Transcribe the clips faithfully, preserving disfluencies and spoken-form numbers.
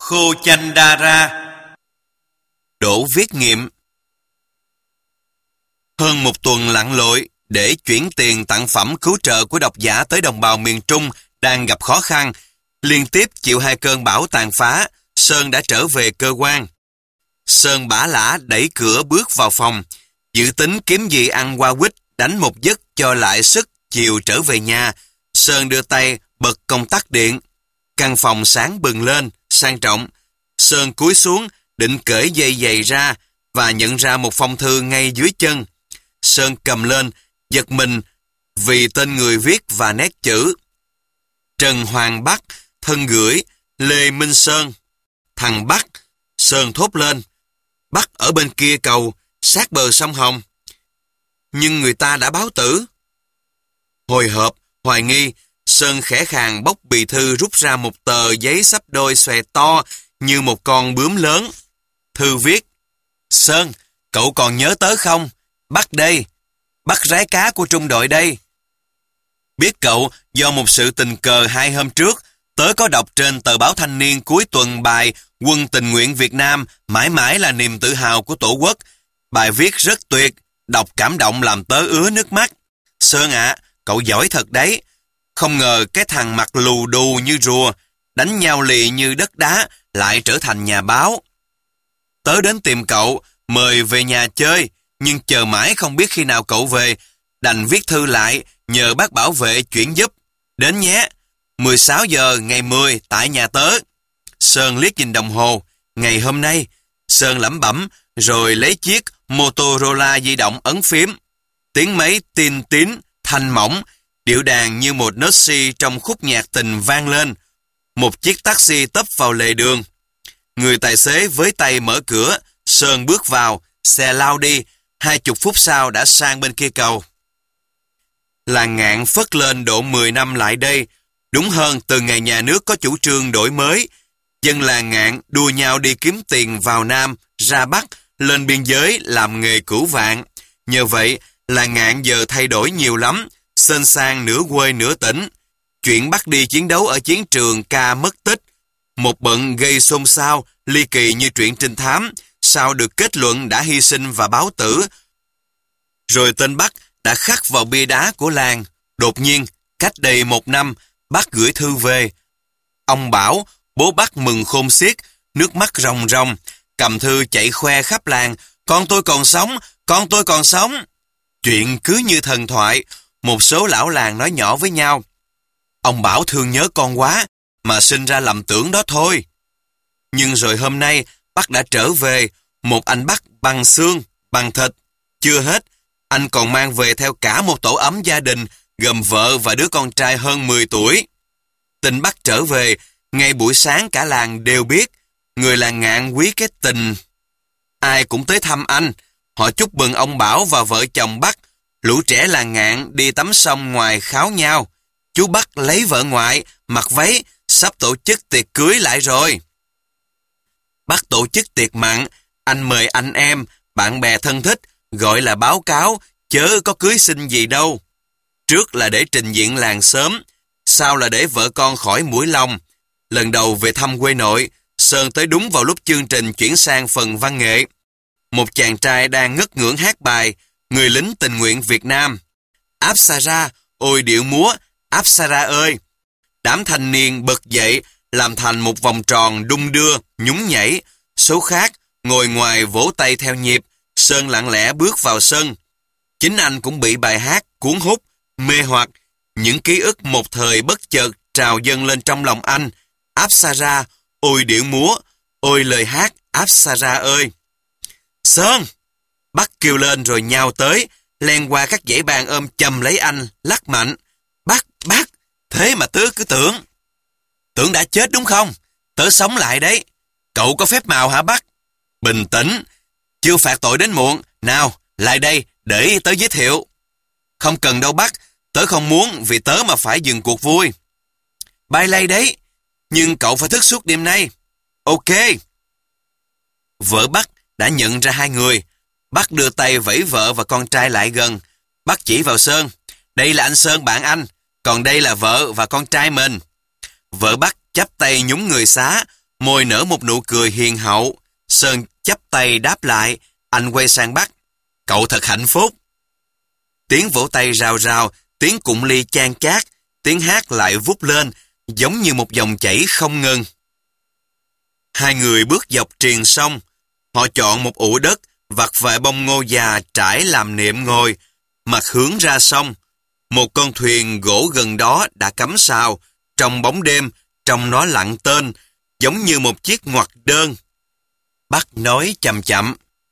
Khochandara. Đỗ viết nghiệm. Hơn một tuần lặn lội để chuyển tiền tặng phẩm cứu trợ của độc giả tới đồng bào miền Trung đang gặp khó khăn, liên tiếp chịu hai cơn bão tàn phá, Sơn đã trở về cơ quan. Sơn bả lả đẩy cửa bước vào phòng, dự tính kiếm gì ăn qua quýt, đánh một giấc cho lại sức chiều trở về nhà. Sơn đưa tay bật công tắc điện. Căn phòng sáng bừng lên, sang trọng. Sơn cúi xuống, định cởi dây giày ra và nhận ra một phong thư ngay dưới chân. Sơn cầm lên, giật mình vì tên người viết và nét chữ. Trần Hoàng Bắc, thân gửi, Lê Minh Sơn. Thằng Bắc, Sơn thốt lên. Bắc ở bên kia cầu, sát bờ sông Hồng. Nhưng người ta đã báo tử. Hồi hộp, hoài nghi, Sơn khẽ khàng bóc bì thư rút ra một tờ giấy xấp đôi xòe to như một con bướm lớn. Thư viết: Sơn, cậu còn nhớ tớ không? Bắc đây, Bắc rái cá của trung đội đây. Biết cậu do một sự tình cờ hai hôm trước, tớ có đọc trên tờ báo Thanh niên cuối tuần bài Quân tình nguyện Việt Nam mãi mãi là niềm tự hào của Tổ quốc. Bài viết rất tuyệt, đọc cảm động làm tớ ứa nước mắt. Sơn ạ, à, cậu giỏi thật đấy. Không ngờ cái thằng mặt lù đù như rùa, đánh nhau lì như đất đá, lại trở thành nhà báo. Tớ đến tìm cậu, mời về nhà chơi, nhưng chờ mãi không biết khi nào cậu về. Đành viết thư lại, nhờ bác bảo vệ chuyển giúp. Đến nhé, mười sáu giờ ngày mười tại nhà tớ. Sơn liếc nhìn đồng hồ. Ngày hôm nay, Sơn lẩm bẩm, rồi lấy chiếc Motorola di động ấn phím. Tiếng máy tin tín, thanh mỏng, điệu đàn như một nốt si trong khúc nhạc tình vang lên. Một chiếc taxi tấp vào lề đường. Người tài xế với tay mở cửa, Sơn bước vào, xe lao đi, hai chục phút sau đã sang bên kia cầu. Làng Ngạn phất lên độ mười năm lại đây, đúng hơn từ ngày nhà nước có chủ trương đổi mới. Dân làng Ngạn đua nhau đi kiếm tiền vào Nam, ra Bắc, lên biên giới làm nghề cửu vạn. Nhờ vậy, làng Ngạn giờ thay đổi nhiều lắm, xên sang nửa quê nửa tỉnh. Chuyện bắt đi chiến đấu ở chiến trường ca mất tích. Một bận gây xôn xao, ly kỳ như truyện trinh thám, sau được kết luận đã hy sinh và báo tử. Rồi tên Bắc đã khắc vào bia đá của làng. Đột nhiên, cách đây một năm, Bắc gửi thư về. Ông bảo, bố Bắc mừng khôn xiết, nước mắt ròng ròng, cầm thư chạy khoe khắp làng. Con tôi còn sống, con tôi còn sống. Chuyện cứ như thần thoại, một số lão làng nói nhỏ với nhau. Ông bảo thương nhớ con quá, mà sinh ra lầm tưởng đó thôi. Nhưng rồi hôm nay, Bắc đã trở về, một anh Bắc bằng xương, bằng thịt. Chưa hết, anh còn mang về theo cả một tổ ấm gia đình, gồm vợ và đứa con trai hơn mười tuổi. Tin Bắc trở về, ngay buổi sáng cả làng đều biết, người làng Ngạn quý cái tình. Ai cũng tới thăm anh, họ chúc mừng ông Bảo và vợ chồng Bắc. Lũ trẻ làng Ngạn đi tắm sông ngoài kháo nhau. Chú Bắc lấy vợ ngoại, mặc váy, sắp tổ chức tiệc cưới lại rồi. Bắc tổ chức tiệc mặn, anh mời anh em, bạn bè thân thích, gọi là báo cáo, chớ có cưới xin gì đâu. Trước là để trình diện làng sớm, sau là để vợ con khỏi mũi lòng. Lần đầu về thăm quê nội, Sơn tới đúng vào lúc chương trình chuyển sang phần văn nghệ. Một chàng trai đang ngất ngưỡng hát bài Người lính tình nguyện Việt Nam. Apsara, ôi điệu múa, Apsara ơi. Đám thanh niên bật dậy, làm thành một vòng tròn đung đưa, nhún nhảy. Số khác ngồi ngoài vỗ tay theo nhịp. Sơn lặng lẽ bước vào sân. Chính anh cũng bị bài hát cuốn hút, mê hoặc. Những ký ức một thời bất chợt trào dâng lên trong lòng anh. Apsara, ôi điệu múa, ôi lời hát Apsara ơi. Sơn! Bắc kêu lên rồi nhào tới, len qua các dãy bàn ôm chầm lấy anh, lắc mạnh. Bắc, Bắc, thế mà tớ cứ tưởng. Tưởng đã chết đúng không? Tớ sống lại đấy. Cậu có phép màu hả Bắc? Bình tĩnh, chưa phạt tội đến muộn. Nào, lại đây, để tớ giới thiệu. Không cần đâu Bắc, tớ không muốn vì tớ mà phải dừng cuộc vui. Bay lay đấy, nhưng cậu phải thức suốt đêm nay. Ok. Vợ Bắc đã nhận ra hai người. Bắc đưa tay vẫy vợ và con trai lại gần. Bắc chỉ vào Sơn. Đây là anh Sơn bạn anh, còn đây là vợ và con trai mình. Vợ Bắc chắp tay nhún người xá. môi nở một nụ cười hiền hậu. Sơn chắp tay đáp lại, anh quay sang Bắc. Cậu thật hạnh phúc. Tiếng vỗ tay rào rào, tiếng cụng ly chan chát, tiếng hát lại vút lên, giống như một dòng chảy không ngừng. Hai người bước dọc triền sông. Họ chọn một ụ đất, vặt vài bông ngô già trải làm niệm ngồi, mặt hướng ra sông. Một con thuyền gỗ gần đó đã cắm sào, trong bóng đêm, trong nó lặng tên, giống như một chiếc ngoặc đơn. Bắc nói chậm chậm.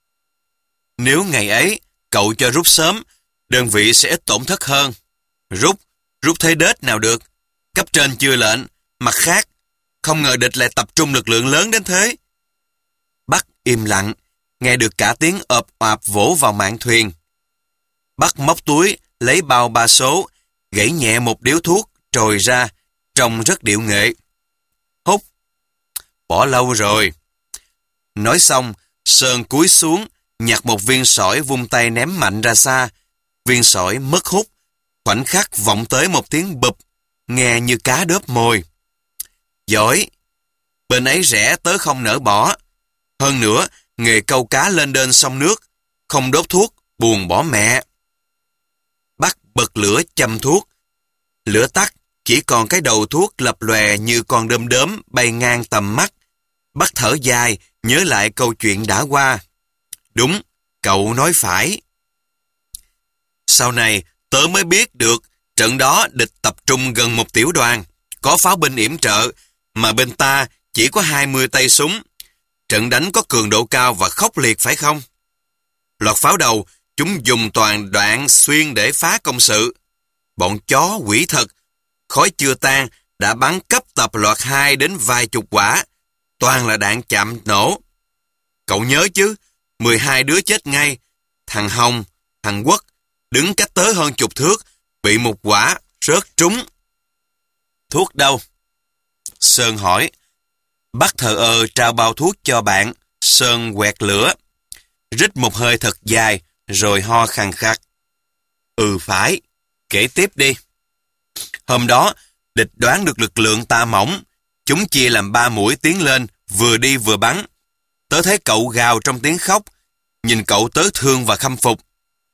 Nếu ngày ấy, cậu cho rút sớm, đơn vị sẽ ít tổn thất hơn. Rút, rút thế đết nào được. Cấp trên chưa lệnh, mặt khác, không ngờ địch lại tập trung lực lượng lớn đến thế. Bắc im lặng, nghe được cả tiếng ộp oạp vỗ vào mạn thuyền. Bắc móc túi, lấy bao ba số, gãy nhẹ một điếu thuốc, trồi ra, trông rất điệu nghệ. Hút. Bỏ lâu rồi. Nói xong, Sơn cúi xuống, nhặt một viên sỏi vung tay ném mạnh ra xa. Viên sỏi mất hút, khoảnh khắc vọng tới một tiếng bụp, nghe như cá đớp mồi. Giỏi. Bên ấy rẻ tớ không nỡ bỏ. Hơn nữa, nghề câu cá lên đên sông nước, không đốt thuốc, buồn bỏ mẹ. Bắc bật lửa châm thuốc. Lửa tắt, chỉ còn cái đầu thuốc lập lòe như con đom đóm bay ngang tầm mắt. Bắc thở dài, nhớ lại câu chuyện đã qua. Đúng, cậu nói phải. Sau này, tớ mới biết được, trận đó địch tập trung gần một tiểu đoàn, có pháo binh yểm trợ, mà bên ta chỉ có hai mươi tay súng. Trận đánh có cường độ cao và khốc liệt phải không? Loạt pháo đầu, chúng dùng toàn đoạn xuyên để phá công sự. Bọn chó quỷ thật, khói chưa tan, đã bắn cấp tập loạt hai đến vài chục quả. Toàn là đạn chạm nổ. Cậu nhớ chứ, mười hai đứa chết ngay. Thằng Hồng, thằng Quốc, đứng cách tớ hơn chục thước, bị một quả rớt trúng. Thuốc đâu? Sơn hỏi. Bắc thờ ơ trao bao thuốc cho bạn. Sơn quẹt lửa, rít một hơi thật dài, rồi ho khàn khặt. Ừ phải, kể tiếp đi. Hôm đó, địch đoán được lực lượng ta mỏng. Chúng chia làm ba mũi tiến lên, vừa đi vừa bắn. Tớ thấy cậu gào trong tiếng khóc. Nhìn cậu tớ thương và khâm phục.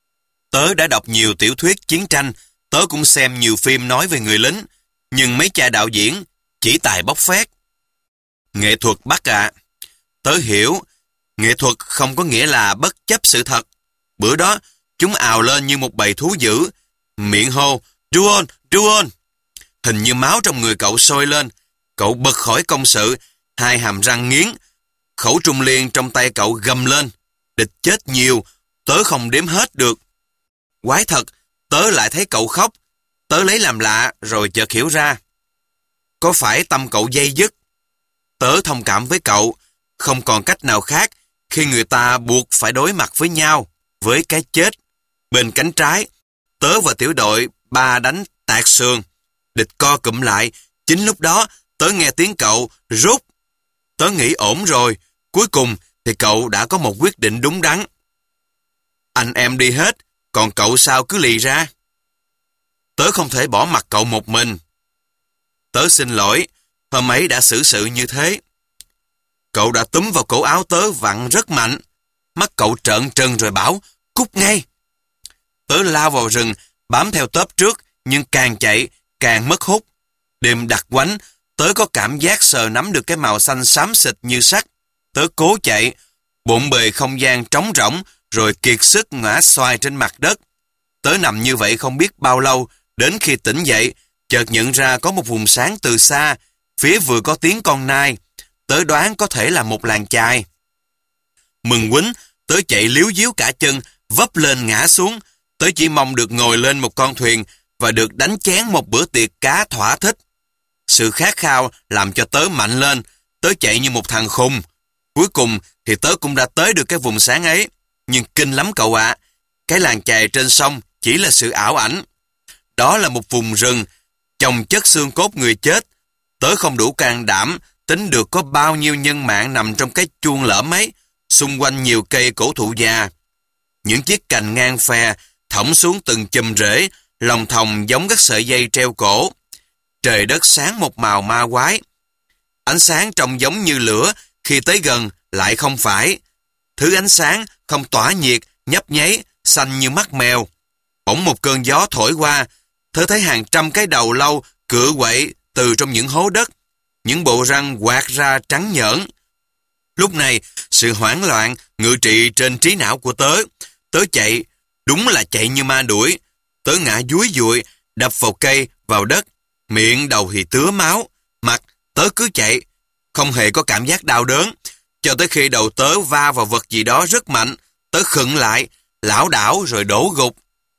Tớ đã đọc nhiều tiểu thuyết chiến tranh, tớ cũng xem nhiều phim nói về người lính, nhưng mấy cha đạo diễn chỉ tài bóc phét. Nghệ thuật Bắc ạ. Tớ hiểu, nghệ thuật không có nghĩa là bất chấp sự thật. Bữa đó, chúng ào lên như một bầy thú dữ, miệng hô, Ruon, Ruon. Hình như máu trong người cậu sôi lên, cậu bật khỏi công sự, hai hàm răng nghiến, khẩu trung liên trong tay cậu gầm lên. Địch chết nhiều, tớ không đếm hết được. Quái thật, tớ lại thấy cậu khóc. Tớ lấy làm lạ rồi chợt hiểu ra. Có phải tâm cậu dây dứt? Tớ thông cảm với cậu, không còn cách nào khác khi người ta buộc phải đối mặt với nhau, với cái chết. Bên cánh trái, tớ và tiểu đội ba đánh tạc sườn. Địch co cụm lại, chính lúc đó tớ nghe tiếng cậu rút. Tớ nghĩ ổn rồi, cuối cùng thì cậu đã có một quyết định đúng đắn. Anh em đi hết, còn cậu sao cứ lì ra? Tớ không thể bỏ mặc cậu một mình. Tớ xin lỗi, hôm ấy đã xử sự như thế. Cậu đã túm vào cổ áo tớ vặn rất mạnh. Mắt cậu trợn trừng rồi bảo, cút ngay. Tớ lao vào rừng, bám theo tớp trước, nhưng càng chạy, càng mất hút. Đêm đặc quánh, tớ có cảm giác sờ nắm được cái màu xanh xám xịt như sắt. Tớ cố chạy, bộn bề không gian trống rỗng, rồi kiệt sức ngã xoài trên mặt đất. Tớ nằm như vậy không biết bao lâu, đến khi tỉnh dậy, chợt nhận ra có một vùng sáng từ xa, phía vừa có tiếng con nai. Tớ đoán có thể là một làng chài. Mừng quýnh, tớ chạy líu díu cả chân, vấp lên ngã xuống. Tớ chỉ mong được ngồi lên một con thuyền và được đánh chén một bữa tiệc cá thỏa thích. Sự khát khao làm cho tớ mạnh lên, tớ chạy như một thằng khùng. Cuối cùng thì tớ cũng đã tới được cái vùng sáng ấy. Nhưng kinh lắm cậu ạ, cái làng chài trên sông chỉ là sự ảo ảnh. Đó là một vùng rừng, chồng chất xương cốt người chết. Tớ không đủ can đảm tính được có bao nhiêu nhân mạng nằm trong cái chuông lởm ấy, xung quanh nhiều cây cổ thụ già. Những chiếc cành ngang phe thõng xuống từng chùm rễ, lòng thòng giống các sợi dây treo cổ. Trời đất sáng một màu ma quái. Ánh sáng trông giống như lửa, khi tới gần lại không phải. Thứ ánh sáng không tỏa nhiệt, nhấp nháy, xanh như mắt mèo. Bỗng một cơn gió thổi qua, tớ thấy hàng trăm cái đầu lâu cựa quậy từ trong những hố đất. Những bộ răng quạt ra trắng nhởn. Lúc này, sự hoảng loạn ngự trị trên trí não của tớ. Tớ chạy, đúng là chạy như ma đuổi. Tớ ngã dúi dụi, đập vào cây, vào đất. Miệng đầu thì tứa máu. Mặt, tớ cứ chạy. Không hề có cảm giác đau đớn. Cho tới khi đầu tớ va vào vật gì đó rất mạnh. Tớ khựng lại, lảo đảo rồi đổ gục.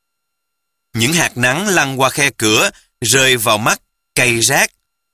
Những hạt nắng lăn qua khe cửa, rơi vào mắt, cay rát.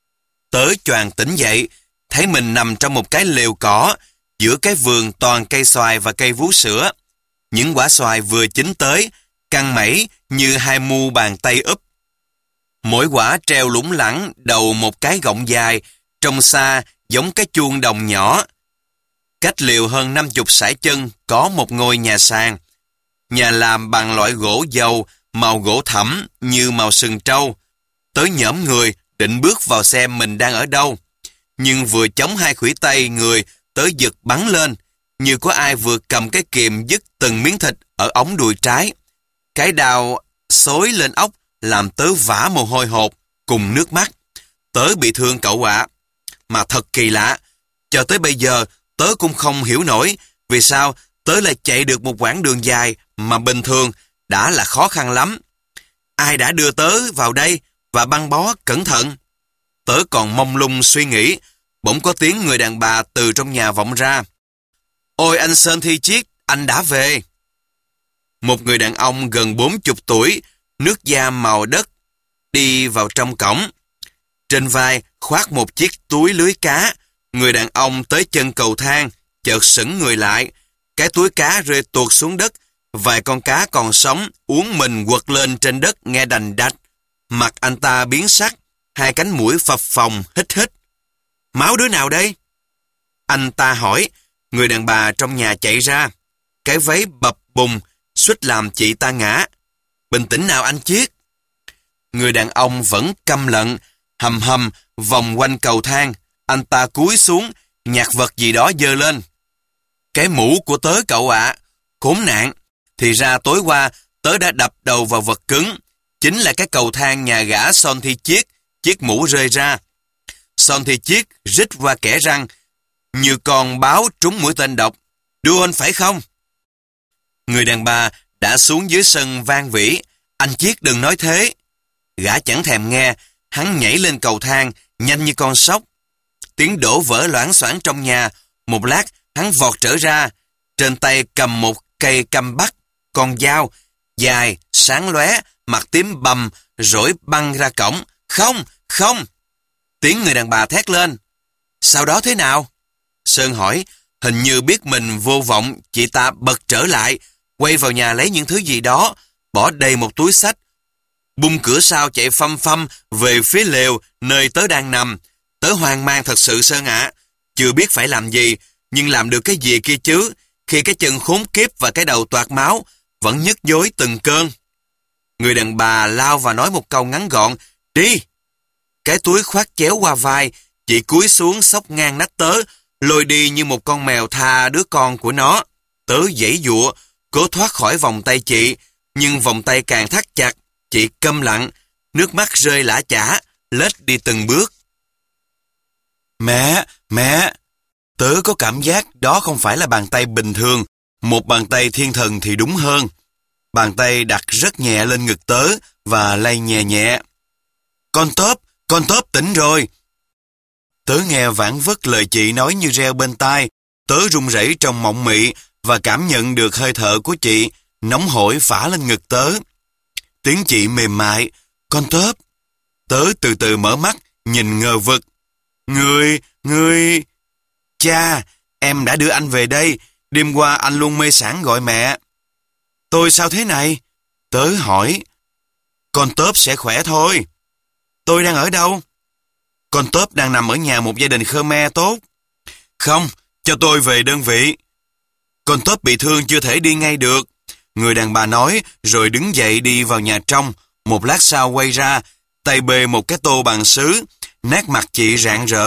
Tớ choàng tỉnh dậy, thấy mình nằm trong một cái lều cỏ, giữa cái vườn toàn cây xoài và cây vú sữa. Những quả xoài vừa chín tới, căng mẩy như hai mu bàn tay úp. Mỗi quả treo lủng lẳng đầu một cái gọng dài, trông xa giống cái chuông đồng nhỏ. Cách liều hơn năm chục sải chân có một ngôi nhà sàn. Nhà làm bằng loại gỗ dầu, màu gỗ thẫm như màu sừng trâu. Tớ nhõm người, định bước vào xem mình đang ở đâu. Nhưng vừa chống hai khuỷu tay người, tớ giật bắn lên, như có ai vừa cầm cái kìm dứt từng miếng thịt ở ống đùi trái. Cái đau xối lên óc làm tớ vã mồ hôi hột cùng nước mắt. Tớ bị thương cậu ạ. Mà thật kỳ lạ, cho tới bây giờ tớ cũng không hiểu nổi vì sao tớ lại chạy được một quãng đường dài mà bình thường đã là khó khăn lắm. Ai đã đưa tớ vào đây và băng bó cẩn thận? Tớ còn mông lung suy nghĩ, bỗng có tiếng người đàn bà từ trong nhà vọng ra. Ôi anh Sơn Thi Chiết, anh đã về. Một người đàn ông gần bốn chục tuổi, nước da màu đất, đi vào trong cổng. Trên vai khoác một chiếc túi lưới cá. Người đàn ông tới chân cầu thang, chợt sững người lại. Cái túi cá rơi tuột xuống đất. Vài con cá còn sống uốn mình quật lên trên đất nghe đành đạch. Mặt anh ta biến sắc, hai cánh mũi phập phồng hít hít. Máu đứa nào đây? Anh ta hỏi. Người đàn bà trong nhà chạy ra. Cái váy bập bùng, suýt làm chị ta ngã. Bình tĩnh nào anh Chiết. Người đàn ông vẫn câm lặng, hầm hầm vòng quanh cầu thang. Anh ta cúi xuống, nhặt vật gì đó giơ lên. Cái mũ của tớ cậu ạ. Khốn nạn. Thì ra tối qua tớ đã đập đầu vào vật cứng. Chính là cái cầu thang nhà gã Son Thi Chiết. Chiếc mũ rơi ra. Son Thi Chiết rít qua kẽ răng, như con báo trúng mũi tên độc. Đùa anh phải không? Người đàn bà đã xuống dưới sân vang vỉ. Anh Chiết đừng nói thế. Gã chẳng thèm nghe. Hắn nhảy lên cầu thang, nhanh như con sóc. Tiếng đổ vỡ loảng xoảng trong nhà. Một lát, hắn vọt trở ra. Trên tay cầm một cây căm bắt, con dao, dài, sáng lóe, mặt tím bầm, rỗi băng ra cổng. Không, không! Tiếng người đàn bà thét lên. Sau đó thế nào? Sơn hỏi. Hình như biết mình vô vọng, chị ta bật trở lại, quay vào nhà lấy những thứ gì đó, bỏ đầy một túi xách. Bung cửa sau chạy phăm phăm về phía lều nơi tớ đang nằm. Tớ hoang mang thật sự Sơn ạ. Chưa biết phải làm gì, nhưng làm được cái gì kia chứ, khi cái chân khốn kiếp và cái đầu toạc máu vẫn nhức nhối từng cơn. Người đàn bà lao và nói một câu ngắn gọn. Đi! Cái túi khoác chéo qua vai, chị cúi xuống xốc ngang nách tớ, lôi đi như một con mèo tha đứa con của nó. Tớ giãy giụa, cố thoát khỏi vòng tay chị, nhưng vòng tay càng thắt chặt. Chị câm lặng, nước mắt rơi lã chã, lết đi từng bước. Mẹ, mẹ! Tớ có cảm giác đó không phải là bàn tay bình thường, một bàn tay thiên thần thì đúng hơn. Bàn tay đặt rất nhẹ lên ngực tớ và lay nhẹ nhẹ. Con Tớp, con Tớp tỉnh rồi! Tớ nghe vảng vất lời chị nói như reo bên tai. Tớ run rẩy trong mộng mị và cảm nhận được hơi thở của chị nóng hổi phả lên ngực tớ. Tiếng chị mềm mại. Con Tớp! Tớ từ từ mở mắt, nhìn ngờ vực. Người, người... Cha, em đã đưa anh về đây. Đêm qua anh luôn mê sảng gọi mẹ. Tôi sao thế này? Tớ hỏi. Con Tớp sẽ khỏe thôi. Tôi đang ở đâu? Con Tớp đang nằm ở nhà một gia đình Khmer tốt. Không, cho tôi về đơn vị. Con Tớp bị thương chưa thể đi ngay được. Người đàn bà nói rồi đứng dậy đi vào nhà trong. Một lát sau quay ra, tay bê một cái tô bằng sứ. Nét mặt chị rạng rỡ.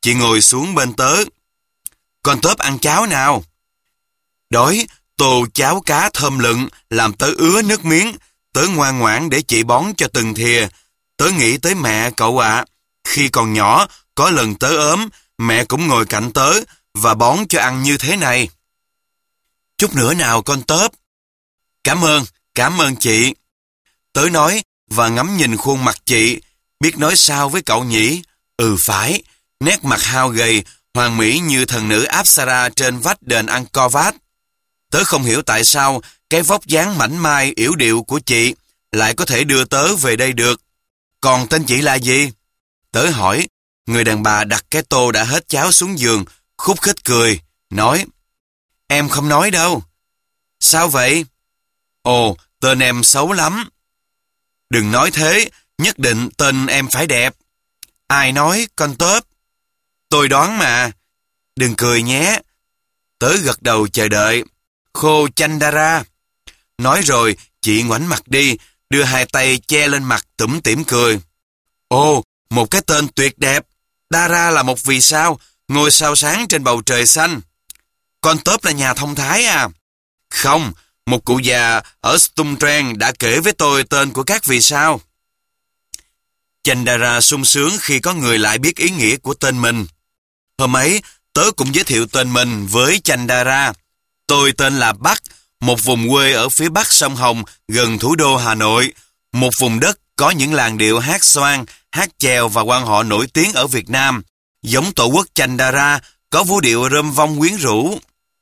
Chị ngồi xuống bên tớ. Con Tớp ăn cháo nào. Đói, tô cháo cá thơm lựng làm tớ ứa nước miếng. Tớ ngoan ngoãn để chị bón cho từng thìa. Tớ nghĩ tới mẹ cậu ạ. Khi còn nhỏ, có lần tớ ốm, mẹ cũng ngồi cạnh tớ và bón cho ăn như thế này. Chút nữa nào con Tớp. Cảm ơn, cảm ơn chị. Tớ nói và ngắm nhìn khuôn mặt chị, biết nói sao với cậu nhỉ? Ừ phải, nét mặt hao gầy, hoàn mỹ như thần nữ Apsara trên vách đền Angkor Wat. Tớ không hiểu tại sao cái vóc dáng mảnh mai yểu điệu của chị lại có thể đưa tớ về đây được. Còn tên chị là gì? Tớ hỏi. Người đàn bà đặt cái tô đã hết cháo xuống giường, khúc khích cười, nói: Em không nói đâu. Sao vậy? Ồ, tên em xấu lắm. Đừng nói thế, nhất định tên em phải đẹp. Ai nói, con Tớp? Tôi đoán mà. Đừng cười nhé. Tớ gật đầu chờ đợi. Khô Chandara. Nói rồi, chị ngoảnh mặt đi, đưa hai tay che lên mặt tủm tỉm cười. Ồ, một cái tên tuyệt đẹp. Dara là một vì sao, ngôi sao sáng trên bầu trời xanh. Con Tớp là nhà thông thái à? Không, một cụ già ở Stumtren đã kể với tôi tên của các vì sao. Chandara sung sướng khi có người lại biết ý nghĩa của tên mình. Hôm ấy, tớ cũng giới thiệu tên mình với Chandara. Tôi tên là Bắc, một vùng quê ở phía bắc sông Hồng, gần thủ đô Hà Nội. Một vùng đất có những làn điệu hát xoan, hát chèo và quan họ nổi tiếng ở Việt Nam. Giống tổ quốc Chandara, có vũ điệu rơm vong quyến rũ.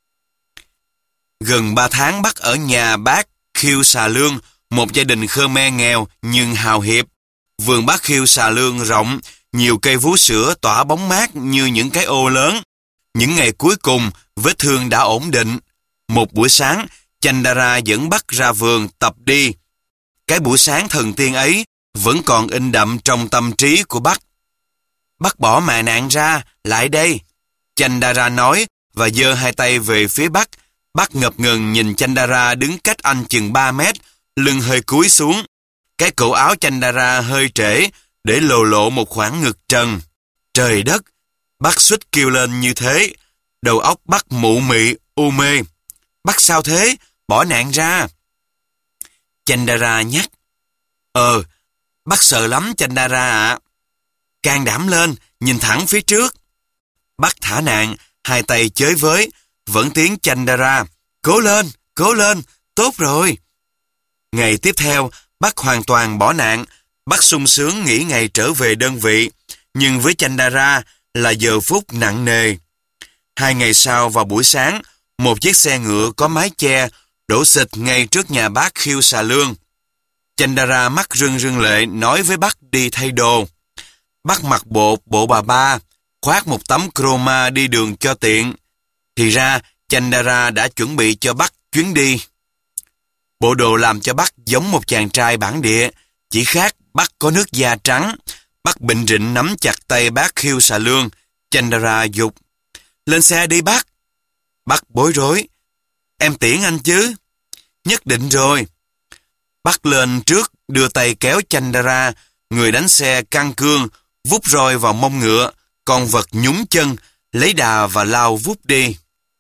Gần ba tháng Bắc ở nhà bác Khiêu Xà Lương, một gia đình Khmer nghèo nhưng hào hiệp. Vườn bác Khiêu Xà Lương rộng, nhiều cây vú sữa tỏa bóng mát như những cái ô lớn. Những ngày cuối cùng, vết thương đã ổn định. Một buổi sáng, Chandara dẫn Bắc ra vườn tập đi. Cái buổi sáng thần tiên ấy vẫn còn in đậm trong tâm trí của Bắc. Bắc bỏ mạ nạn ra, lại đây. Chandara nói và giơ hai tay về phía Bắc. Bắc ngập ngừng nhìn Chandara đứng cách anh chừng ba mét, lưng hơi cúi xuống. Cái cổ áo Chandara hơi trễ, để lộ lộ một khoảng ngực trần. Trời đất! Bắc suýt kêu lên như thế. Đầu óc Bắc mụ mị, u mê. Bắc sao thế? Bỏ nạn ra. Chandara nhắc. Ờ, Bắc sợ lắm Chandara ạ. Can đảm lên, nhìn thẳng phía trước. Bắc thả nạn, hai tay chới với, vẫn tiếng Chandara. Cố lên, cố lên, tốt rồi. Ngày tiếp theo, Bắc hoàn toàn bỏ nạn. Bắc sung sướng nghĩ ngày trở về đơn vị. Nhưng với Chandara là giờ phút nặng nề. Hai ngày sau vào buổi sáng, một chiếc xe ngựa có mái che đổ xịch ngay trước nhà bác Khiêu Xà Lương. Chandara mắt rưng rưng lệ nói với Bắc đi thay đồ. Bắc mặc bộ bộ bà ba, khoác một tấm chroma đi đường cho tiện. Thì ra Chandara đã chuẩn bị cho Bắc chuyến đi. Bộ đồ làm cho Bắc giống một chàng trai bản địa, chỉ khác Bắc có nước da trắng. Bắc bệnh rịnh nắm chặt tay bác Khiêu Xà Lương. Chandara dục. Lên xe đi Bắc. Bắc bối rối. Em tiễn anh chứ? Nhất định rồi. Bắc lên trước đưa tay kéo Chandara. Người đánh xe căng cương, vút roi vào mông ngựa. Con vật nhúng chân, lấy đà và lao vút đi.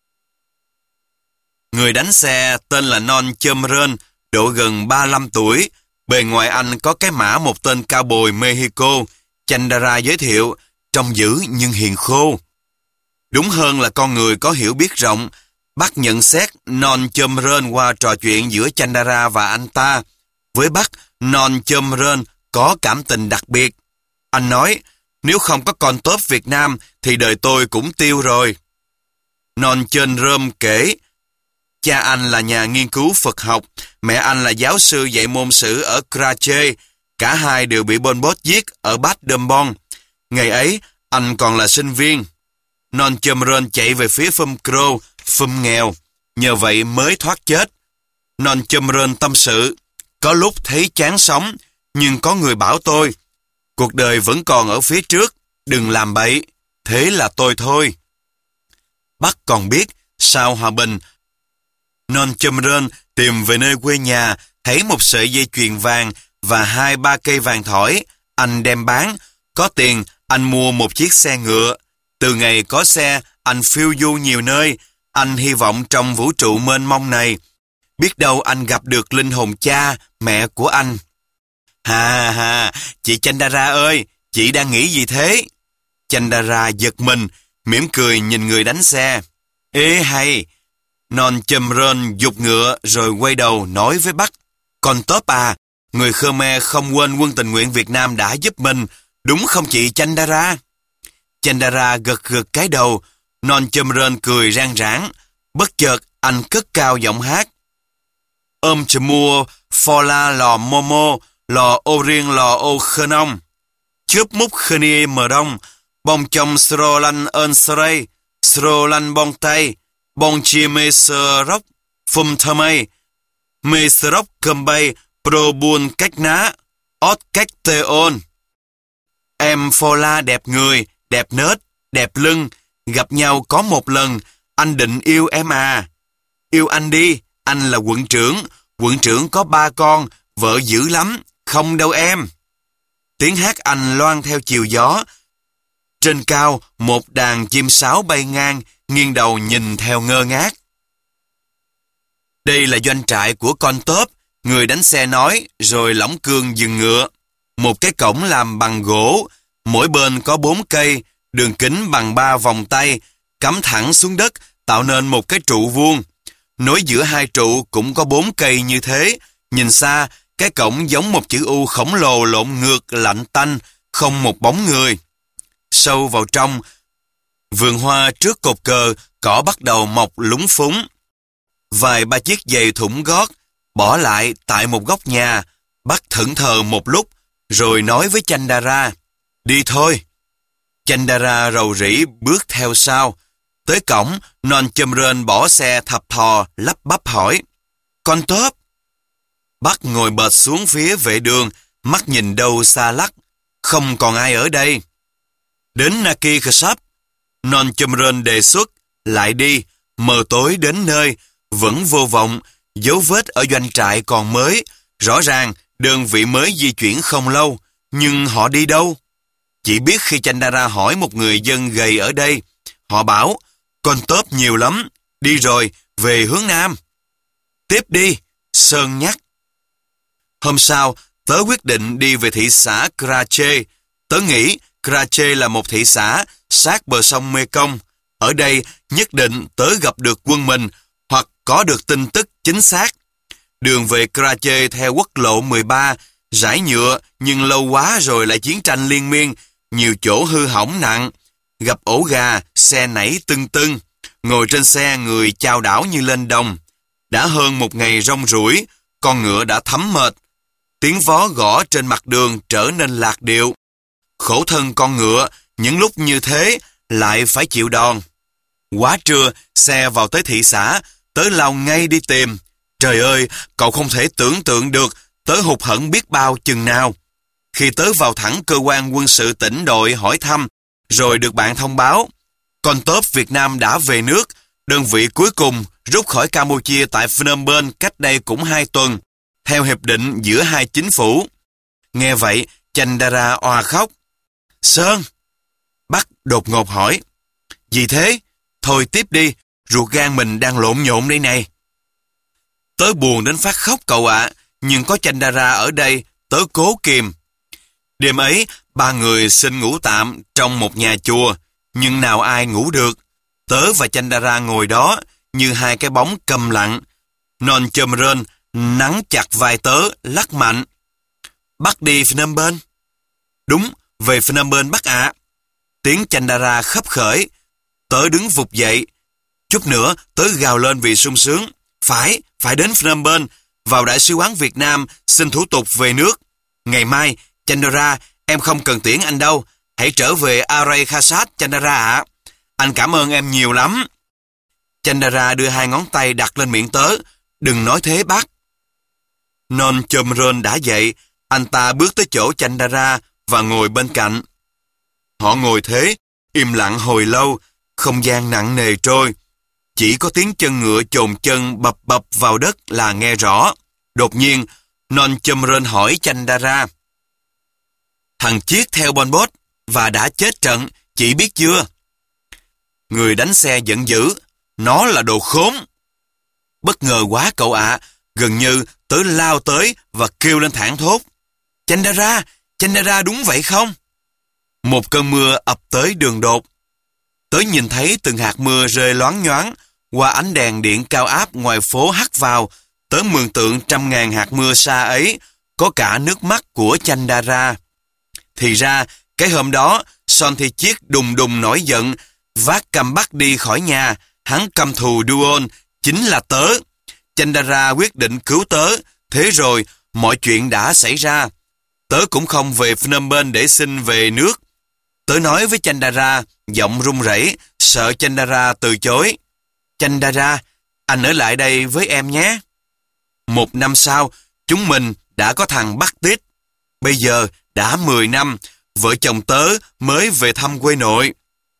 Người đánh xe tên là Non Chomren, độ gần ba mươi lăm tuổi. Bề ngoài anh có cái mã một tên cao bồi Mexico. Chandara giới thiệu, trông dữ nhưng hiền khô. Đúng hơn là con người có hiểu biết rộng. Bắc nhận xét Non Chomren qua trò chuyện giữa Chandara và anh ta. Với Bắc, Non Chomren có cảm tình đặc biệt. Anh nói, nếu không có con Tớp Việt Nam thì đời tôi cũng tiêu rồi. Non Chomren kể, cha anh là nhà nghiên cứu Phật học, mẹ anh là giáo sư dạy môn sử ở Karachi. Cả hai đều bị Pol Pot giết ở Bat Dambon. Ngày ấy, anh còn là sinh viên. Non Chomren chạy về phía Phum Kro, Phum nghèo, nhờ vậy mới thoát chết. Non Chomren tâm sự, có lúc thấy chán sống, nhưng có người bảo tôi, cuộc đời vẫn còn ở phía trước, đừng làm bậy, thế là tôi thôi. Bắc còn biết, sau hòa bình, Non Chomren tìm về nơi quê nhà, thấy một sợi dây chuyền vàng và hai ba cây vàng thỏi. Anh đem bán, có tiền, anh mua một chiếc xe ngựa. Từ ngày có xe, anh phiêu du nhiều nơi. Anh hy vọng trong vũ trụ mênh mông này, biết đâu anh gặp được linh hồn cha, mẹ của anh. Ha ha, chị Chandra ơi, chị đang nghĩ gì thế? Chandra giật mình, mỉm cười nhìn người đánh xe. Ê hay! Non châm rên giục ngựa rồi quay đầu nói với Bắc. Con Tốp à, người Khmer không quên quân tình nguyện Việt Nam đã giúp mình, đúng không chị Chandra? Chandra gật gật cái đầu, Non châm rên cười rang rãng. Bất chợt anh cất cao giọng hát. Ôm chè mua, phò la lò momo, lò ô riêng lò ô khơ nông. Chớp múc khơ nia mờ đông, bong trong sro lanh ơn srei, sro lanh bong tay, bong chia mê sơ rốc, phum thơ mây, mê sơ rốc cầm bay, pro buôn cách ná, ót cách tê ôn. Em phò la đẹp người, đẹp nết, đẹp lưng, gặp nhau có một lần, anh định yêu em à. Yêu anh đi, anh là quận trưởng, quận trưởng có ba con, vợ dữ lắm, không đâu em. Tiếng hát anh loan theo chiều gió. Trên cao, một đàn chim sáo bay ngang, nghiêng đầu nhìn theo ngơ ngác. Đây là doanh trại của con Tốp, người đánh xe nói, rồi lỏng cương dừng ngựa. Một cái cổng làm bằng gỗ, mỗi bên có bốn cây, đường kính bằng ba vòng tay, cắm thẳng xuống đất, tạo nên một cái trụ vuông. Nối giữa hai trụ cũng có bốn cây như thế. Nhìn xa, cái cổng giống một chữ U khổng lồ lộn ngược lạnh tanh, không một bóng người. Sâu vào trong, vườn hoa trước cột cờ, cỏ bắt đầu mọc lúng phúng. Vài ba chiếc giày thủng gót, bỏ lại tại một góc nhà. Bắt thẫn thờ một lúc, rồi nói với Chandra, đi thôi. Chandra rầu rĩ bước theo sau. Tới cổng, Non châm rên bỏ xe thập thò, lắp bắp hỏi, con Tốp. Bắc ngồi bệt xuống phía vệ đường, mắt nhìn đâu xa lắc. Không còn ai ở đây. Đến Naki Khasap, Non châm rên đề xuất, lại đi, mờ tối đến nơi, vẫn vô vọng, dấu vết ở doanh trại còn mới. Rõ ràng, đơn vị mới di chuyển không lâu, nhưng họ đi đâu? Chỉ biết khi Chandra hỏi một người dân gầy ở đây, họ bảo, con Tốp nhiều lắm, đi rồi, về hướng Nam. Tiếp đi, Sơn nhắc. Hôm sau, tớ quyết định đi về thị xã Karachi. Tớ nghĩ Karachi là một thị xã sát bờ sông Mekong. Ở đây nhất định tớ gặp được quân mình hoặc có được tin tức chính xác. Đường về Karachi theo quốc lộ mười ba, rải nhựa nhưng lâu quá rồi lại chiến tranh liên miên, nhiều chỗ hư hỏng nặng. Gặp ổ gà, xe nảy tưng tưng. Ngồi trên xe người chao đảo như lên đồng. Đã hơn một ngày rong ruổi, con ngựa đã thấm mệt. Tiếng vó gõ trên mặt đường trở nên lạc điệu. Khổ thân con ngựa, những lúc như thế lại phải chịu đòn. Quá trưa, xe vào tới thị xã, tớ lao ngay đi tìm. Trời ơi, cậu không thể tưởng tượng được, tớ hụt hẫng biết bao chừng nào. Khi tớ vào thẳng cơ quan quân sự tỉnh đội hỏi thăm, rồi được bạn thông báo, con Tốp Việt Nam đã về nước, đơn vị cuối cùng rút khỏi Campuchia tại Phnom Penh cách đây cũng hai tuần, theo hiệp định giữa hai chính phủ. Nghe vậy, Chandra òa khóc. Sơn! Bắc đột ngột hỏi. Gì thế? Thôi tiếp đi, ruột gan mình đang lộn nhộn đây này. Tớ buồn đến phát khóc cậu ạ, nhưng có Chandra ở đây, tớ cố kìm. Đêm ấy, ba người xin ngủ tạm trong một nhà chùa, nhưng nào ai ngủ được. Tớ và Chandra ngồi đó như hai cái bóng câm lặng. Non châm rên nắn chặt vai tớ, lắc mạnh. Bắt đi Phnom Penh. Đúng, về Phnom Penh Bắc ạ. Tiếng Chandra khấp khởi. Tớ đứng vụt dậy. Chút nữa tớ gào lên vì sung sướng. Phải, phải đến Phnom Penh, vào Đại sứ quán Việt Nam xin thủ tục về nước. Ngày mai, Chandra, em không cần tiễn anh đâu. Hãy trở về Aray Khasat, Chandra ạ. Anh cảm ơn em nhiều lắm. Chandra đưa hai ngón tay đặt lên miệng tớ. Đừng nói thế bác. Non chôm rên đã dậy. Anh ta bước tới chỗ Chandra và ngồi bên cạnh. Họ ngồi thế, im lặng hồi lâu. Không gian nặng nề trôi. Chỉ có tiếng chân ngựa chồn chân bập bập vào đất là nghe rõ. Đột nhiên, Non chôm rên hỏi Chandra. Thằng Chiết theo Pol Pot và đã chết trận, chị biết chưa? Người đánh xe giận dữ. Nó là đồ khốn. Bất ngờ quá cậu ạ, gần như tớ lao tới và kêu lên thảng thốt. Chandra, Chandra đúng vậy không? Một cơn mưa ập tới đường đột. Tớ nhìn thấy từng hạt mưa rơi loáng nhoáng qua ánh đèn điện cao áp ngoài phố hắt vào. Tớ mường tượng trăm ngàn hạt mưa xa ấy có cả nước mắt của Chandra. Thì ra, cái hôm đó, Son Thi Chiết đùng đùng nổi giận, vác cầm bắt đi khỏi nhà. Hắn căm thù Duon, chính là tớ. Chandra quyết định cứu tớ, thế rồi mọi chuyện đã xảy ra. Tớ cũng không về Phnom Penh để xin về nước. Tớ nói với Chandra, giọng run rẩy, sợ Chandra từ chối. Chandra, anh ở lại đây với em nhé. Một năm sau, chúng mình đã có thằng Bắc Tít. Bây giờ đã mười năm, vợ chồng tớ mới về thăm quê nội.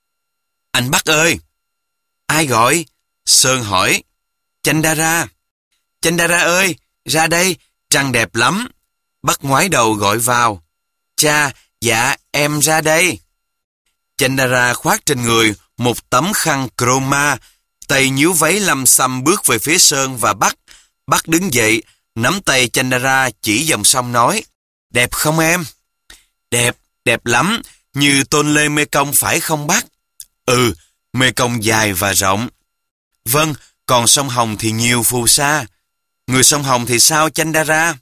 Anh Bắc ơi! Ai gọi? Sơn hỏi. Chandra! Chandra ơi! Ra đây, trăng đẹp lắm. Bắc ngoái đầu gọi vào. Cha, dạ, em ra đây. Chandra khoác trên người một tấm khăn chroma, tay nhíu váy lăm xăm bước về phía Sơn và Bắc. Bắc đứng dậy, nắm tay Chandra chỉ dòng sông nói. Đẹp không em? Đẹp, đẹp lắm, như tôn lê Mê Công phải không Bắc? Ừ, Mê Công dài và rộng. Vâng, còn sông Hồng thì nhiều phù sa. Người sông Hồng thì sao Chandra?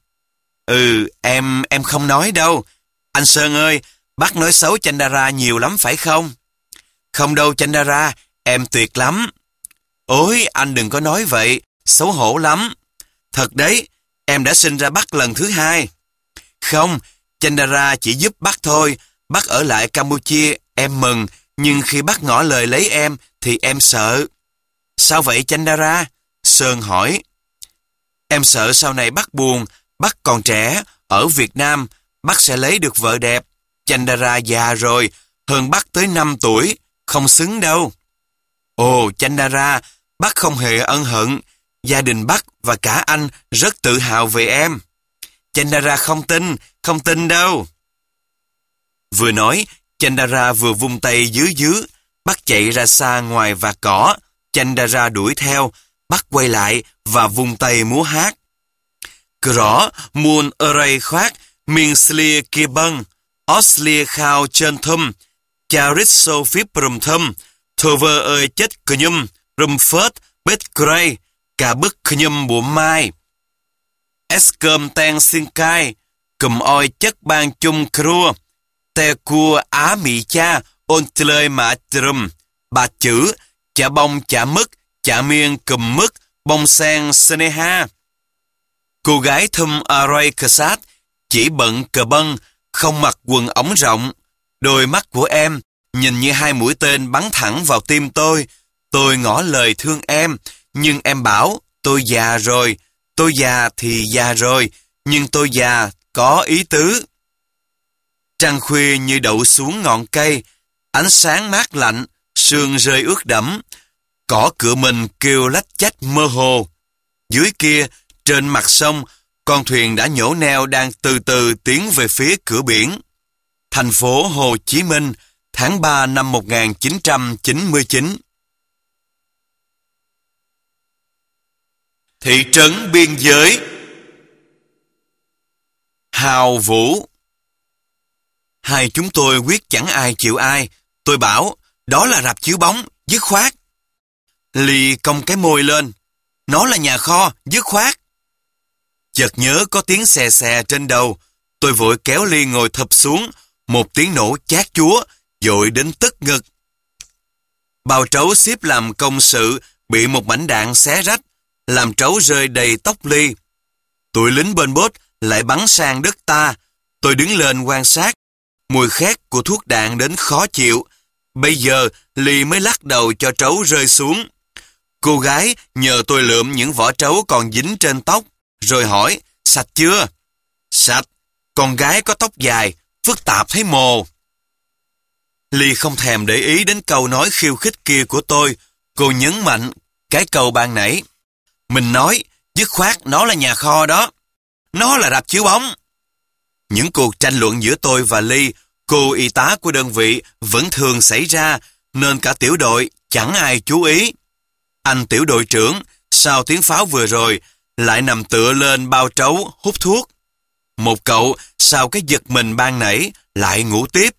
Ừ, em, em không nói đâu. Anh Sơn ơi, Bắc nói xấu Chandra nhiều lắm phải không? Không đâu Chandra, em tuyệt lắm. Ôi, anh đừng có nói vậy, xấu hổ lắm. Thật đấy, em đã sinh ra Bắc lần thứ hai. Không, Chandra chỉ giúp Bắc thôi. Bắc ở lại Campuchia, em mừng, nhưng khi Bắc ngỏ lời lấy em thì em sợ. Sao vậy Chandra? Sơn hỏi. Em sợ sau này Bắc buồn, Bắc còn trẻ, ở Việt Nam, Bắc sẽ lấy được vợ đẹp. Chandra già rồi, hơn Bắc tới năm tuổi, không xứng đâu. Ồ, Chandra, Bắc không hề ân hận. Gia đình Bắc và cả anh rất tự hào về em. Chandra không tin, không tin đâu. Vừa nói, Chandra vừa vung tay dưới dưới. Bắc chạy ra xa ngoài vạt cỏ. Chandra đuổi theo. Bắc quay lại và vung tay múa hát. Rõ muôn ơi khoát, miền slia kia băng, Oslia khao trên thum, charit so phí brum thum, thơ vơ ơi chết cơ nhum, rum phớt, bết gray, cả bức cơ nhum bùa mai. Escom ten xin cai, cùm oi chất ban chung krua, te cua á mị cha, ôn tlời mã trum, bà chữ, chả bông chả mức, chả miên cùm mức, bông sen sneha. Cô gái thum aray kasat, chỉ bận cờ bân, không mặc quần ống rộng. Đôi mắt của em nhìn như hai mũi tên bắn thẳng vào tim tôi. Tôi ngỏ lời thương em, nhưng em bảo tôi già rồi. Tôi già thì già rồi, nhưng tôi già có ý tứ. Trăng khuya như đậu xuống ngọn cây, ánh sáng mát lạnh, sương rơi ướt đẫm. Cỏ cửa mình kêu lách chách mơ hồ. Dưới kia, trên mặt sông, con thuyền đã nhổ neo đang từ từ tiến về phía cửa biển. Thành phố Hồ Chí Minh, tháng ba năm một nghìn chín trăm chín mươi chín. Thị trấn biên giới. Hào Vũ. Hai chúng tôi quyết chẳng ai chịu ai. Tôi bảo, đó là rạp chiếu bóng, dứt khoát. Ly cong cái môi lên. Nó là nhà kho, dứt khoát. Chợt nhớ có tiếng xè xè trên đầu. Tôi vội kéo Ly ngồi thụp xuống. Một tiếng nổ chát chúa, dội đến tức ngực. Bao trấu xếp làm công sự bị một mảnh đạn xé rách, làm trấu rơi đầy tóc Ly. Tụi lính bên bốt lại bắn sang đất ta. Tôi đứng lên quan sát. Mùi khét của thuốc đạn đến khó chịu. Bây giờ Ly mới lắc đầu cho trấu rơi xuống. Cô gái nhờ tôi lượm những vỏ trấu còn dính trên tóc, rồi hỏi, sạch chưa? Sạch, con gái có tóc dài, phức tạp thấy mồ. Ly không thèm để ý đến câu nói khiêu khích kia của tôi. Cô nhấn mạnh cái câu ban nãy. Mình nói, dứt khoát nó là nhà kho đó. Nó là rạp chiếu bóng. Những cuộc tranh luận giữa tôi và Ly, cô y tá của đơn vị, vẫn thường xảy ra, nên cả tiểu đội chẳng ai chú ý. Anh tiểu đội trưởng, sau tiếng pháo vừa rồi, lại nằm tựa lên bao trấu hút thuốc. Một cậu, sau cái giật mình ban nãy, lại ngủ tiếp.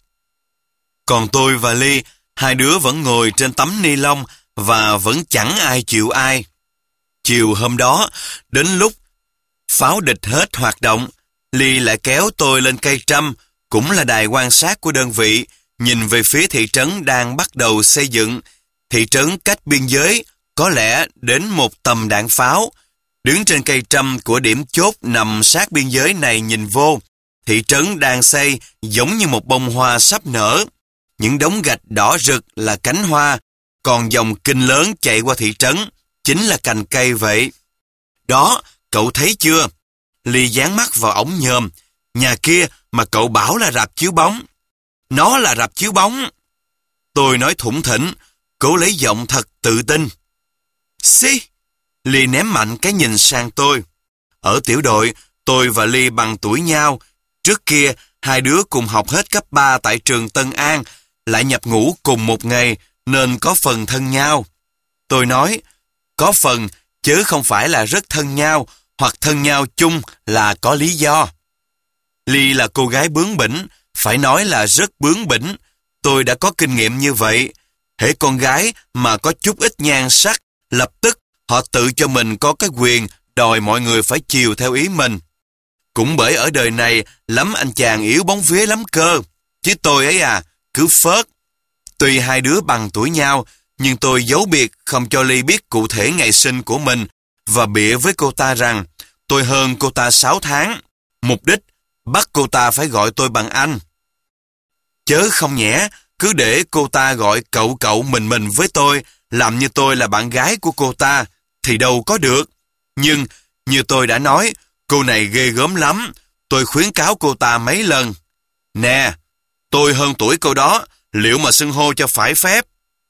Còn tôi và Ly, hai đứa vẫn ngồi trên tấm ni lông và vẫn chẳng ai chịu ai. Chiều hôm đó, đến lúc pháo địch hết hoạt động, Ly lại kéo tôi lên cây Trâm, cũng là đài quan sát của đơn vị, nhìn về phía thị trấn đang bắt đầu xây dựng. Thị trấn cách biên giới có lẽ đến một tầm đạn pháo. Đứng trên cây Trâm của điểm chốt nằm sát biên giới này nhìn vô, thị trấn đang xây giống như một bông hoa sắp nở. Những đống gạch đỏ rực là cánh hoa, còn dòng kinh lớn chạy qua thị trấn chính là cành cây vậy. Đó, cậu thấy chưa? Ly dán mắt vào ống nhòm. Nhà kia mà cậu bảo là rạp chiếu bóng. Nó là rạp chiếu bóng. Tôi nói thủng thỉnh, cố lấy giọng thật tự tin. Xí! Ly ném mạnh cái nhìn sang tôi. Ở tiểu đội, tôi và Ly bằng tuổi nhau. Trước kia, hai đứa cùng học hết cấp ba tại trường Tân An, lại nhập ngũ cùng một ngày, nên có phần thân nhau. Tôi nói, có phần, chứ không phải là rất thân nhau, hoặc thân nhau chung là có lý do. Ly là cô gái bướng bỉnh, phải nói là rất bướng bỉnh. Tôi đã có kinh nghiệm như vậy. Hễ con gái mà có chút ít nhan sắc, lập tức họ tự cho mình có cái quyền đòi mọi người phải chiều theo ý mình. Cũng bởi ở đời này lắm anh chàng yếu bóng vía lắm cơ. Chứ tôi ấy à, cứ phớt. Tuy hai đứa bằng tuổi nhau, nhưng tôi giấu biệt không cho Ly biết cụ thể ngày sinh của mình và bịa với cô ta rằng tôi hơn cô ta sáu tháng. Mục đích bắt cô ta phải gọi tôi bằng anh. Chớ không nhẽ cứ để cô ta gọi cậu cậu mình mình với tôi, làm như tôi là bạn gái của cô ta, thì đâu có được. Nhưng, như tôi đã nói, cô này ghê gớm lắm. Tôi khuyến cáo cô ta mấy lần. Nè, tôi hơn tuổi cô đó, liệu mà xưng hô cho phải phép?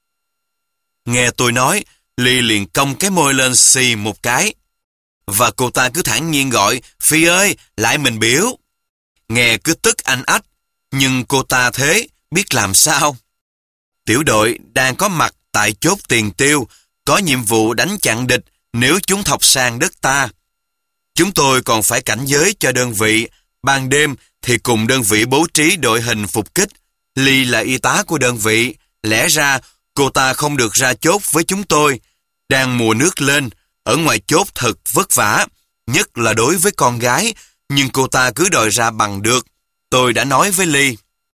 Nghe tôi nói, Ly liền cong cái môi lên xì một cái. Và cô ta cứ thản nhiên gọi, Phi ơi, lại mình biểu. Nghe cứ tức anh ách, nhưng cô ta thế, biết làm sao? Tiểu đội đang có mặt tại chốt tiền tiêu, có nhiệm vụ đánh chặn địch nếu chúng thọc sang đất ta. Chúng tôi còn phải cảnh giới cho đơn vị, ban đêm thì cùng đơn vị bố trí đội hình phục kích. Ly là y tá của đơn vị, lẽ ra cô ta không được ra chốt với chúng tôi. Đang mùa nước lên, ở ngoài chốt thật vất vả, nhất là đối với con gái, nhưng cô ta cứ đòi ra bằng được. Tôi đã nói với Ly,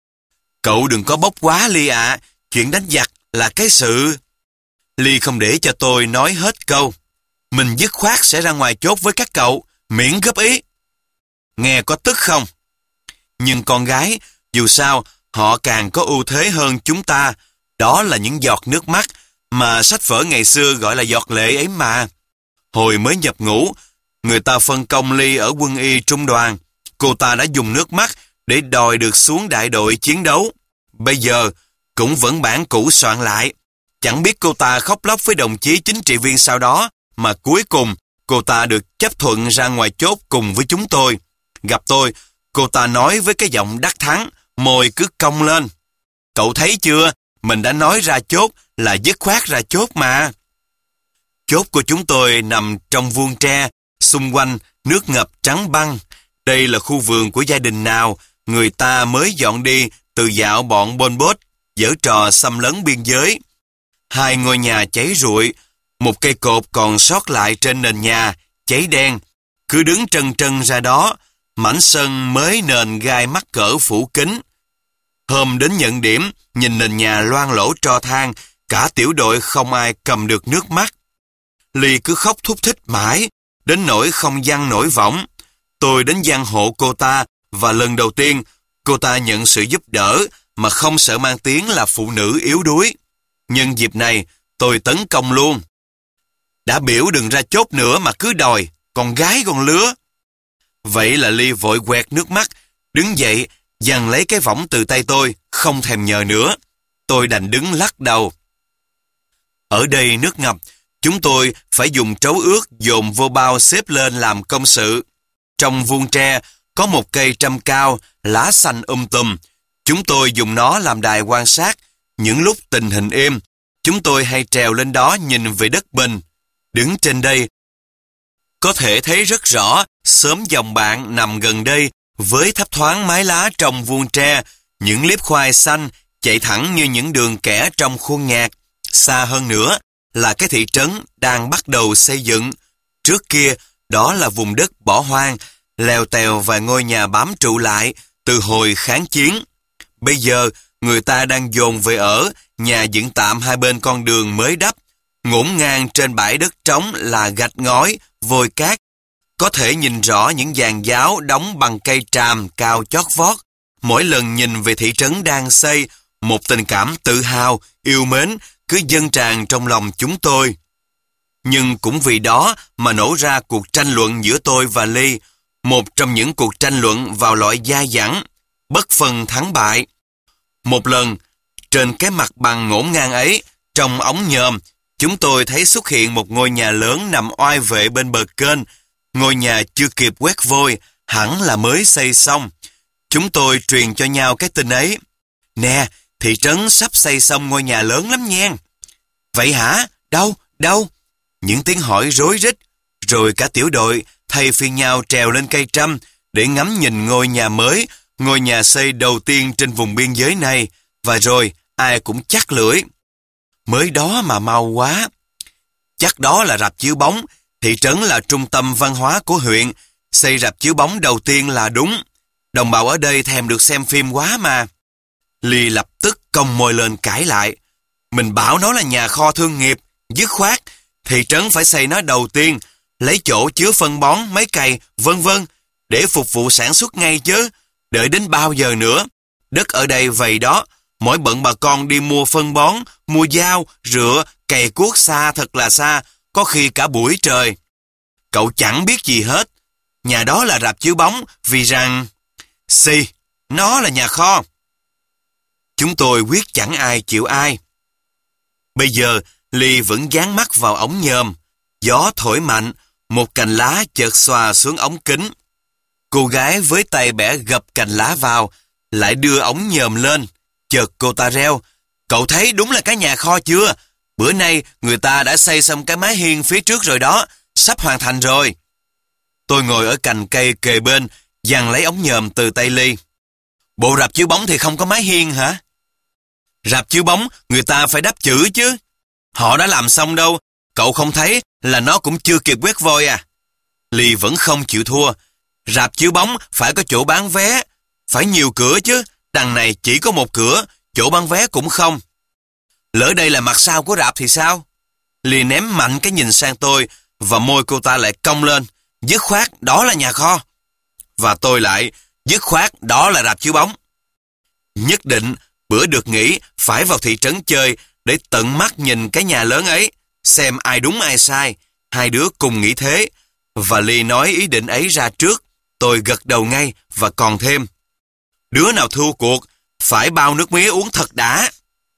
cậu đừng có bốc quá Ly ạ, chuyện đánh giặc là cái sự. Ly không để cho tôi nói hết câu. Mình dứt khoát sẽ ra ngoài chốt với các cậu, miễn góp ý. Nghe có tức không? Nhưng con gái, dù sao, họ càng có ưu thế hơn chúng ta. Đó là những giọt nước mắt mà sách vở ngày xưa gọi là giọt lệ ấy mà. Hồi mới nhập ngũ, người ta phân công Ly ở quân y trung đoàn. Cô ta đã dùng nước mắt để đòi được xuống đại đội chiến đấu. Bây giờ, cũng vẫn bản cũ soạn lại. Chẳng biết cô ta khóc lóc với đồng chí chính trị viên sau đó, mà cuối cùng cô ta được chấp thuận ra ngoài chốt cùng với chúng tôi. Gặp tôi, cô ta nói với cái giọng đắc thắng, môi cứ cong lên. Cậu thấy chưa, mình đã nói ra chốt là dứt khoát ra chốt mà. Chốt của chúng tôi nằm trong vuông tre, xung quanh nước ngập trắng băng. Đây là khu vườn của gia đình nào, người ta mới dọn đi từ dạo bọn Pol Pot, giở trò xâm lấn biên giới. Hai ngôi nhà cháy rụi, một cây cột còn sót lại trên nền nhà, cháy đen. Cứ đứng trân trân ra đó, mảnh sân mới nền gai mắc cỡ phủ kính. Hôm đến nhận điểm, nhìn nền nhà loang lỗ tro than, cả tiểu đội không ai cầm được nước mắt. Ly cứ khóc thúc thích mãi, đến nỗi không giăng nổi võng. Tôi đến giăng hộ cô ta, và lần đầu tiên, cô ta nhận sự giúp đỡ mà không sợ mang tiếng là phụ nữ yếu đuối. Nhân dịp này, tôi tấn công luôn. Đã biểu đừng ra chốt nữa mà cứ đòi, con gái con lứa. Vậy là Ly vội quẹt nước mắt, đứng dậy, giằng lấy cái võng từ tay tôi, không thèm nhờ nữa. Tôi đành đứng lắc đầu. Ở đây nước ngập, chúng tôi phải dùng trấu ướt dồn vô bao xếp lên làm công sự. Trong vuông tre có một cây trâm cao, lá xanh um tùm. Chúng tôi dùng nó làm đài quan sát. Những lúc tình hình êm, Chúng tôi hay trèo lên đó nhìn về đất bình. Đứng trên đây, có thể thấy rất rõ xóm dòng bạn nằm gần đây với thấp thoáng mái lá trong vuông tre, những liếp khoai xanh chạy thẳng như những đường kẻ trong khuôn nhạc. Xa hơn nữa là cái thị trấn đang bắt đầu xây dựng. Trước kia, đó là vùng đất bỏ hoang, lèo tèo vài ngôi nhà bám trụ lại từ hồi kháng chiến. Bây giờ, người ta đang dồn về ở, nhà dựng tạm hai bên con đường mới đắp. Ngổn ngang trên bãi đất trống là gạch ngói, vôi cát. Có thể nhìn rõ những giàn giáo đóng bằng cây tràm cao chót vót. Mỗi lần nhìn về thị trấn đang xây, một tình cảm tự hào, yêu mến cứ dâng tràn trong lòng chúng tôi. Nhưng cũng vì đó mà nổ ra cuộc tranh luận giữa tôi và Ly, một trong những cuộc tranh luận vào loại dai dẳng, bất phân thắng bại. Một lần, trên cái mặt bằng ngổn ngang ấy, trong ống nhòm, chúng tôi thấy xuất hiện một ngôi nhà lớn nằm oai vệ bên bờ kênh. Ngôi nhà chưa kịp quét vôi, hẳn là mới xây xong. Chúng tôi truyền cho nhau cái tin ấy. Nè, thị trấn sắp xây xong ngôi nhà lớn lắm nha. Vậy hả? Đâu? Đâu? Những tiếng hỏi rối rít, rồi cả tiểu đội thay phiên nhau trèo lên cây trăm để ngắm nhìn ngôi nhà mới, ngôi nhà xây đầu tiên trên vùng biên giới này, và rồi ai cũng chắc lưỡi. Mới đó mà mau quá. Chắc đó là rạp chiếu bóng, thị trấn là trung tâm văn hóa của huyện, xây rạp chiếu bóng đầu tiên là đúng. Đồng bào ở đây thèm được xem phim quá mà. Ly lập tức cong môi lên cãi lại. Mình bảo nó là nhà kho thương nghiệp, dứt khoát, thị trấn phải xây nó đầu tiên, lấy chỗ chứa phân bón, máy cày, vân vân, để phục vụ sản xuất ngay chứ. Đợi đến bao giờ nữa? Đất ở đây vậy đó, mỗi bận bà con đi mua phân bón, mua dao, rựa, cày cuốc xa thật là xa, có khi cả buổi trời. Cậu chẳng biết gì hết. Nhà đó là rạp chiếu bóng vì rằng... Xì, nó là nhà kho. Chúng tôi quyết chẳng ai chịu ai. Bây giờ, Ly vẫn dán mắt vào ống nhòm. Gió thổi mạnh, một cành lá chợt xòa xuống ống kính. Cô gái với tay bẻ gập cành lá vào, lại đưa ống nhòm lên. Chợt cô ta reo, cậu thấy đúng là cái nhà kho chưa? Bữa nay người ta đã xây xong cái mái hiên phía trước rồi đó, sắp hoàn thành rồi. Tôi ngồi ở cành cây kề bên, giằng lấy ống nhòm từ tay Ly. Bộ rạp chiếu bóng thì không có mái hiên hả? Rạp chiếu bóng người ta phải đắp chữ chứ. Họ đã làm xong đâu, cậu không thấy là nó cũng chưa kịp quét vôi à? Ly vẫn không chịu thua. Rạp chiếu bóng phải có chỗ bán vé, phải nhiều cửa chứ, đằng này chỉ có một cửa, chỗ bán vé cũng không. Lỡ đây là mặt sau của rạp thì sao? Ly ném mạnh cái nhìn sang tôi, và môi cô ta lại cong lên. Dứt khoát, đó là nhà kho. Và tôi lại, dứt khoát, đó là rạp chiếu bóng. Nhất định, bữa được nghỉ, phải vào thị trấn chơi, để tận mắt nhìn cái nhà lớn ấy, xem ai đúng ai sai. Hai đứa cùng nghĩ thế, và Ly nói ý định ấy ra trước. Tôi gật đầu ngay, và còn thêm. Đứa nào thua cuộc, phải bao nước mía uống thật đã.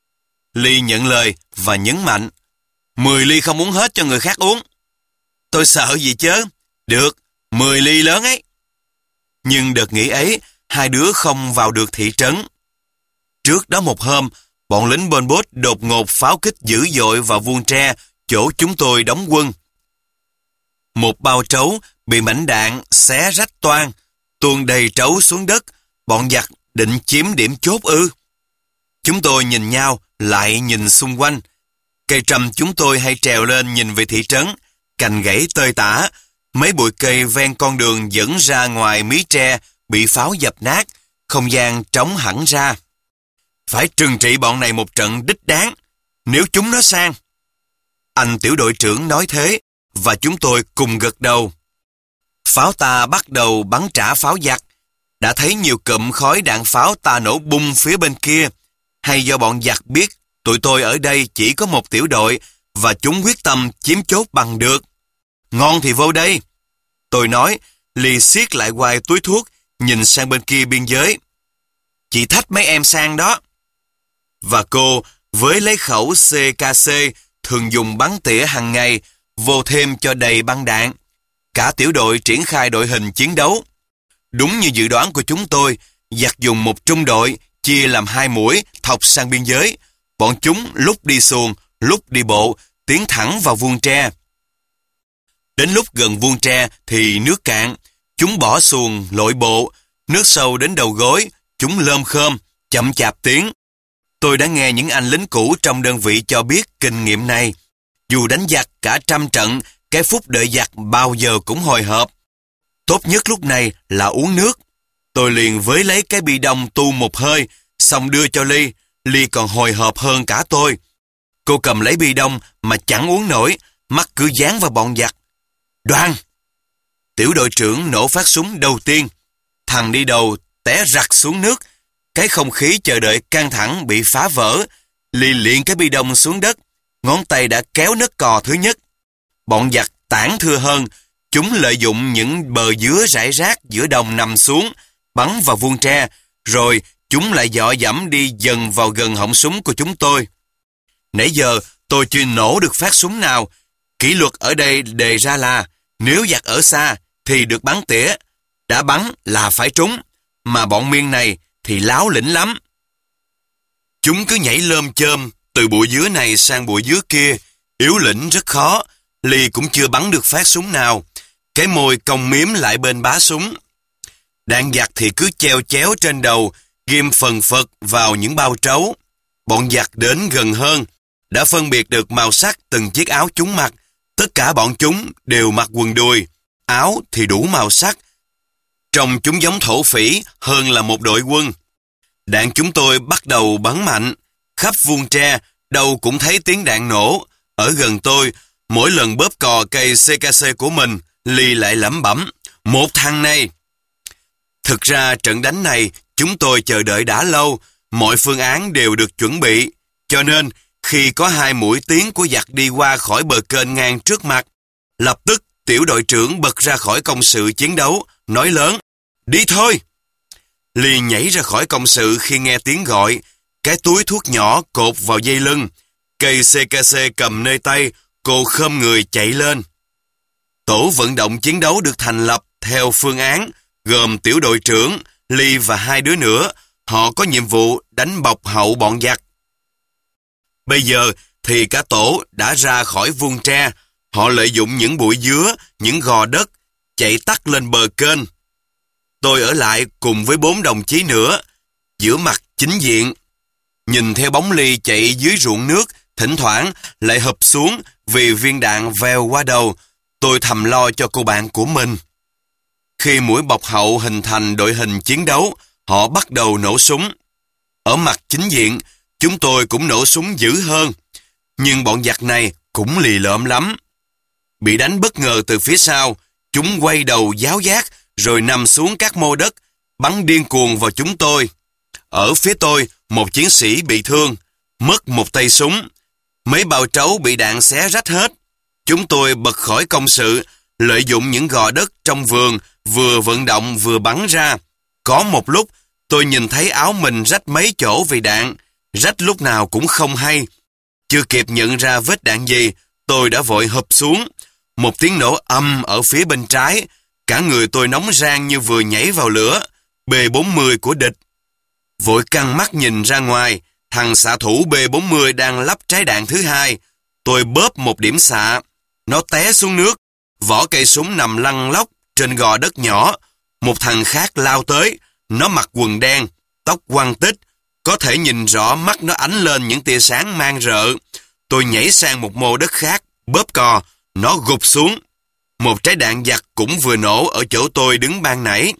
Ly nhận lời, và nhấn mạnh. Mười ly không uống hết cho người khác uống. Tôi sợ gì chứ? Được, mười ly lớn ấy. Nhưng đợt nghỉ ấy, hai đứa không vào được thị trấn. Trước đó một hôm, bọn lính Pol Pot đột ngột pháo kích dữ dội vào vuông tre, chỗ chúng tôi đóng quân. Một bao trấu bị mảnh đạn xé rách toang, tuôn đầy trấu xuống đất, bọn giặc định chiếm điểm chốt ư. Chúng tôi nhìn nhau, lại nhìn xung quanh. Cây trầm chúng tôi hay trèo lên nhìn về thị trấn, cành gãy tơi tả, mấy bụi cây ven con đường dẫn ra ngoài mí tre bị pháo dập nát, không gian trống hẳn ra. Phải trừng trị bọn này một trận đích đáng, nếu chúng nó sang. Anh tiểu đội trưởng nói thế, và chúng tôi cùng gật đầu. Pháo ta bắt đầu bắn trả pháo giặc. Đã thấy nhiều cụm khói đạn pháo ta nổ bung phía bên kia, hay do bọn giặc biết tụi tôi ở đây chỉ có một tiểu đội, và chúng quyết tâm chiếm chốt bằng được. Ngon thì vô đây. Tôi nói, Ly siết lại quai túi thuốc, nhìn sang bên kia biên giới. Chị thách mấy em sang đó. Và cô, với lấy khẩu xê ca xê, thường dùng bắn tỉa hàng ngày, vô thêm cho đầy băng đạn. Cả tiểu đội triển khai đội hình chiến đấu. Đúng như dự đoán của chúng tôi, giặc dùng một trung đội, chia làm hai mũi, thọc sang biên giới. Bọn chúng lúc đi xuồng, lúc đi bộ, tiến thẳng vào vuông tre. Đến lúc gần vuông tre thì nước cạn, chúng bỏ xuồng lội bộ, nước sâu đến đầu gối, chúng lơm khơm, chậm chạp tiến. Tôi đã nghe những anh lính cũ trong đơn vị cho biết kinh nghiệm này. Dù đánh giặc cả trăm trận, cái phút đợi giặc bao giờ cũng hồi hộp. Tốt nhất lúc này là uống nước. Tôi liền với lấy cái bi đông tu một hơi, xong đưa cho Ly. Ly còn hồi hộp hơn cả tôi. Cô cầm lấy bi đông mà chẳng uống nổi, mắt cứ dán vào bọn giặc. Đoan! Tiểu đội trưởng nổ phát súng đầu tiên. Thằng đi đầu té rặt xuống nước. Cái không khí chờ đợi căng thẳng bị phá vỡ. Ly liền cái bi đông xuống đất. Ngón tay đã kéo nấc cò thứ nhất. Bọn giặc tản thưa hơn. Chúng lợi dụng những bờ dứa rải rác giữa đồng nằm xuống, bắn vào vuông tre, rồi chúng lại dọ dẫm đi dần vào gần họng súng của chúng tôi. Nãy giờ tôi chưa nổ được phát súng nào. Kỷ luật ở đây đề ra là nếu giặc ở xa thì được bắn tỉa, đã bắn là phải trúng, mà bọn miên này thì láo lĩnh lắm. Chúng cứ nhảy lơm chơm từ bụi dứa này sang bụi dứa kia, yếu lĩnh rất khó. Ly cũng chưa bắn được phát súng nào. Cái môi cong miếm lại bên bá súng. Đạn giặc thì cứ treo chéo trên đầu, ghim phần phật vào những bao trấu. Bọn giặc đến gần hơn, đã phân biệt được màu sắc từng chiếc áo chúng mặc. Tất cả bọn chúng đều mặc quần đùi, áo thì đủ màu sắc. Trông chúng giống thổ phỉ hơn là một đội quân. Đạn chúng tôi bắt đầu bắn mạnh. Khắp vuông tre, đâu cũng thấy tiếng đạn nổ. Ở gần tôi, mỗi lần bóp cò cây xê ca xê của mình, Ly lại lẩm bẩm, một thằng này. Thực ra trận đánh này, chúng tôi chờ đợi đã lâu, mọi phương án đều được chuẩn bị. Cho nên, khi có hai mũi tiến của giặc đi qua khỏi bờ kênh ngang trước mặt, lập tức tiểu đội trưởng bật ra khỏi công sự chiến đấu, nói lớn, đi thôi. Ly nhảy ra khỏi công sự khi nghe tiếng gọi, cái túi thuốc nhỏ cột vào dây lưng, cây xê ca xê cầm nơi tay, cô khom người chạy lên. Tổ vận động chiến đấu được thành lập theo phương án, gồm tiểu đội trưởng, Ly và hai đứa nữa. Họ có nhiệm vụ đánh bọc hậu bọn giặc. Bây giờ thì cả tổ đã ra khỏi vuông tre. Họ lợi dụng những bụi dứa, những gò đất, chạy tắt lên bờ kênh. Tôi ở lại cùng với bốn đồng chí nữa, giữa mặt chính diện. Nhìn theo bóng Ly chạy dưới ruộng nước, thỉnh thoảng lại hụp xuống vì viên đạn vèo qua đầu. Tôi thầm lo cho cô bạn của mình. Khi mũi bọc hậu hình thành đội hình chiến đấu, họ bắt đầu nổ súng. Ở mặt chính diện, chúng tôi cũng nổ súng dữ hơn. Nhưng bọn giặc này cũng lì lợm lắm. Bị đánh bất ngờ từ phía sau, chúng quay đầu giáo giác rồi nằm xuống các mô đất, bắn điên cuồng vào chúng tôi. Ở phía tôi, một chiến sĩ bị thương, mất một tay súng. Mấy bao trấu bị đạn xé rách hết. Chúng tôi bật khỏi công sự, lợi dụng những gò đất trong vườn, vừa vận động vừa bắn ra. Có một lúc, tôi nhìn thấy áo mình rách mấy chỗ vì đạn, rách lúc nào cũng không hay. Chưa kịp nhận ra vết đạn gì, tôi đã vội hụp xuống. Một tiếng nổ âm ở phía bên trái, cả người tôi nóng rang như vừa nhảy vào lửa, B bốn mươi của địch. Vội căng mắt nhìn ra ngoài, thằng xạ thủ B bốn mươi đang lắp trái đạn thứ hai. Tôi bóp một điểm xạ, nó té xuống nước, vỏ cây súng nằm lăn lóc trên gò đất nhỏ. Một thằng khác lao tới, nó mặc quần đen, tóc quăn tích, có thể nhìn rõ mắt nó ánh lên những tia sáng mang rợ. Tôi nhảy sang một mô đất khác, bóp cò, nó gục xuống. Một trái đạn giặc cũng vừa nổ ở chỗ tôi đứng ban nãy.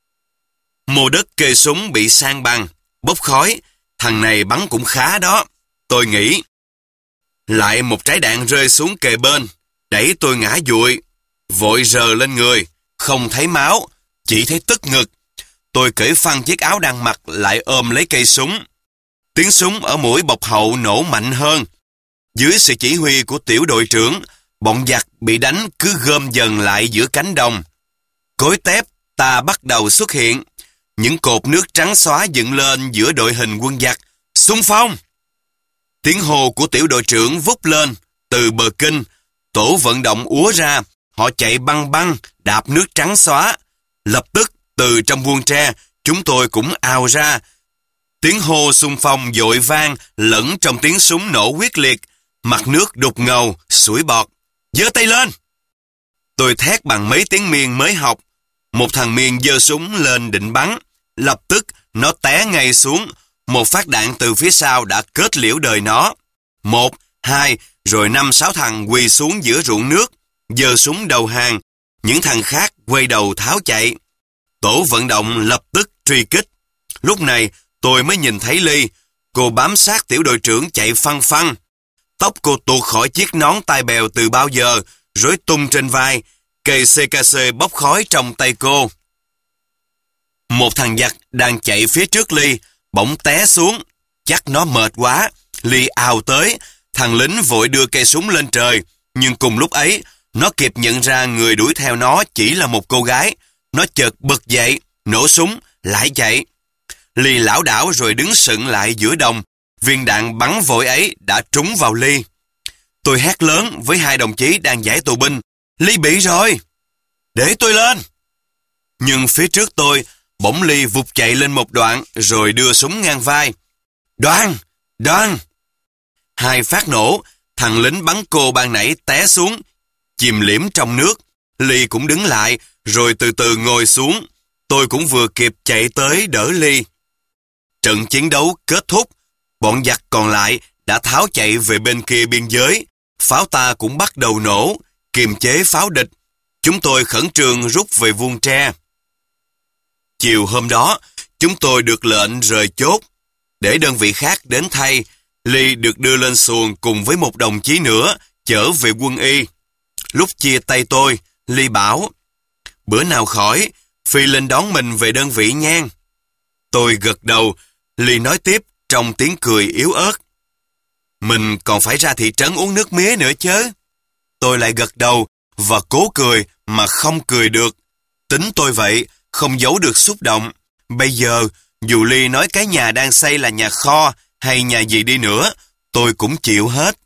Mô đất kê súng bị san bằng, bốc khói, thằng này bắn cũng khá đó, tôi nghĩ. Lại một trái đạn rơi xuống kề bên, đẩy tôi ngã dụi, vội rờ lên người, không thấy máu, chỉ thấy tức ngực. Tôi cởi phăng chiếc áo đang mặc lại ôm lấy cây súng. Tiếng súng ở mũi bọc hậu nổ mạnh hơn. Dưới sự chỉ huy của tiểu đội trưởng, bọn giặc bị đánh cứ gom dần lại giữa cánh đồng. Cối tép ta bắt đầu xuất hiện. Những cột nước trắng xóa dựng lên giữa đội hình quân giặc. Xung phong! Tiếng hô của tiểu đội trưởng vút lên. Từ bờ kinh, tổ vận động úa ra. Họ chạy băng băng, đạp nước trắng xóa. Lập tức, từ trong vuông tre, chúng tôi cũng ào ra. Tiếng hô xung phong dội vang lẫn trong tiếng súng nổ quyết liệt. Mặt nước đục ngầu, sủi bọt. Giơ tay lên! Tôi thét bằng mấy tiếng Miên mới học. Một thằng Miên giơ súng lên định bắn. Lập tức nó té ngay xuống. Một phát đạn từ phía sau đã kết liễu đời nó. Một, hai, rồi năm sáu thằng quỳ xuống giữa ruộng nước, giơ súng đầu hàng. Những thằng khác quay đầu tháo chạy. Tổ vận động lập tức truy kích. Lúc này tôi mới nhìn thấy Ly. Cô bám sát tiểu đội trưởng chạy phăng phăng. Tóc cô tuột khỏi chiếc nón tai bèo từ bao giờ, rối tung trên vai. Cây xê ca xê bốc khói trong tay cô. Một thằng giặc đang chạy phía trước Ly, bỗng té xuống. Chắc nó mệt quá. Ly ào tới. Thằng lính vội đưa cây súng lên trời. Nhưng cùng lúc ấy, nó kịp nhận ra người đuổi theo nó chỉ là một cô gái. Nó chợt bật dậy, nổ súng, lại chạy. Ly lảo đảo rồi đứng sững lại giữa đồng. Viên đạn bắn vội ấy đã trúng vào Ly. Tôi hét lớn với hai đồng chí đang giải tù binh. Ly bị rồi! Để tôi lên! Nhưng phía trước tôi, bỗng Ly vụt chạy lên một đoạn rồi đưa súng ngang vai. Đoan! Đoan! Hai phát nổ, thằng lính bắn cô ban nãy té xuống, chìm liễm trong nước. Ly cũng đứng lại, rồi từ từ ngồi xuống. Tôi cũng vừa kịp chạy tới đỡ Ly. Trận chiến đấu kết thúc. Bọn giặc còn lại đã tháo chạy về bên kia biên giới. Pháo ta cũng bắt đầu nổ, kiềm chế pháo địch. Chúng tôi khẩn trương rút về vuông tre. Chiều hôm đó, chúng tôi được lệnh rời chốt. Để đơn vị khác đến thay, Ly được đưa lên xuồng cùng với một đồng chí nữa, chở về quân y. Lúc chia tay tôi, Ly bảo, bữa nào khỏi, Phi lên đón mình về đơn vị nhan. Tôi gật đầu, Ly nói tiếp trong tiếng cười yếu ớt. Mình còn phải ra thị trấn uống nước mía nữa chứ. Tôi lại gật đầu và cố cười mà không cười được. Tính tôi vậy, không giấu được xúc động. Bây giờ, dù Ly nói cái nhà đang xây là nhà kho hay nhà gì đi nữa, tôi cũng chịu hết.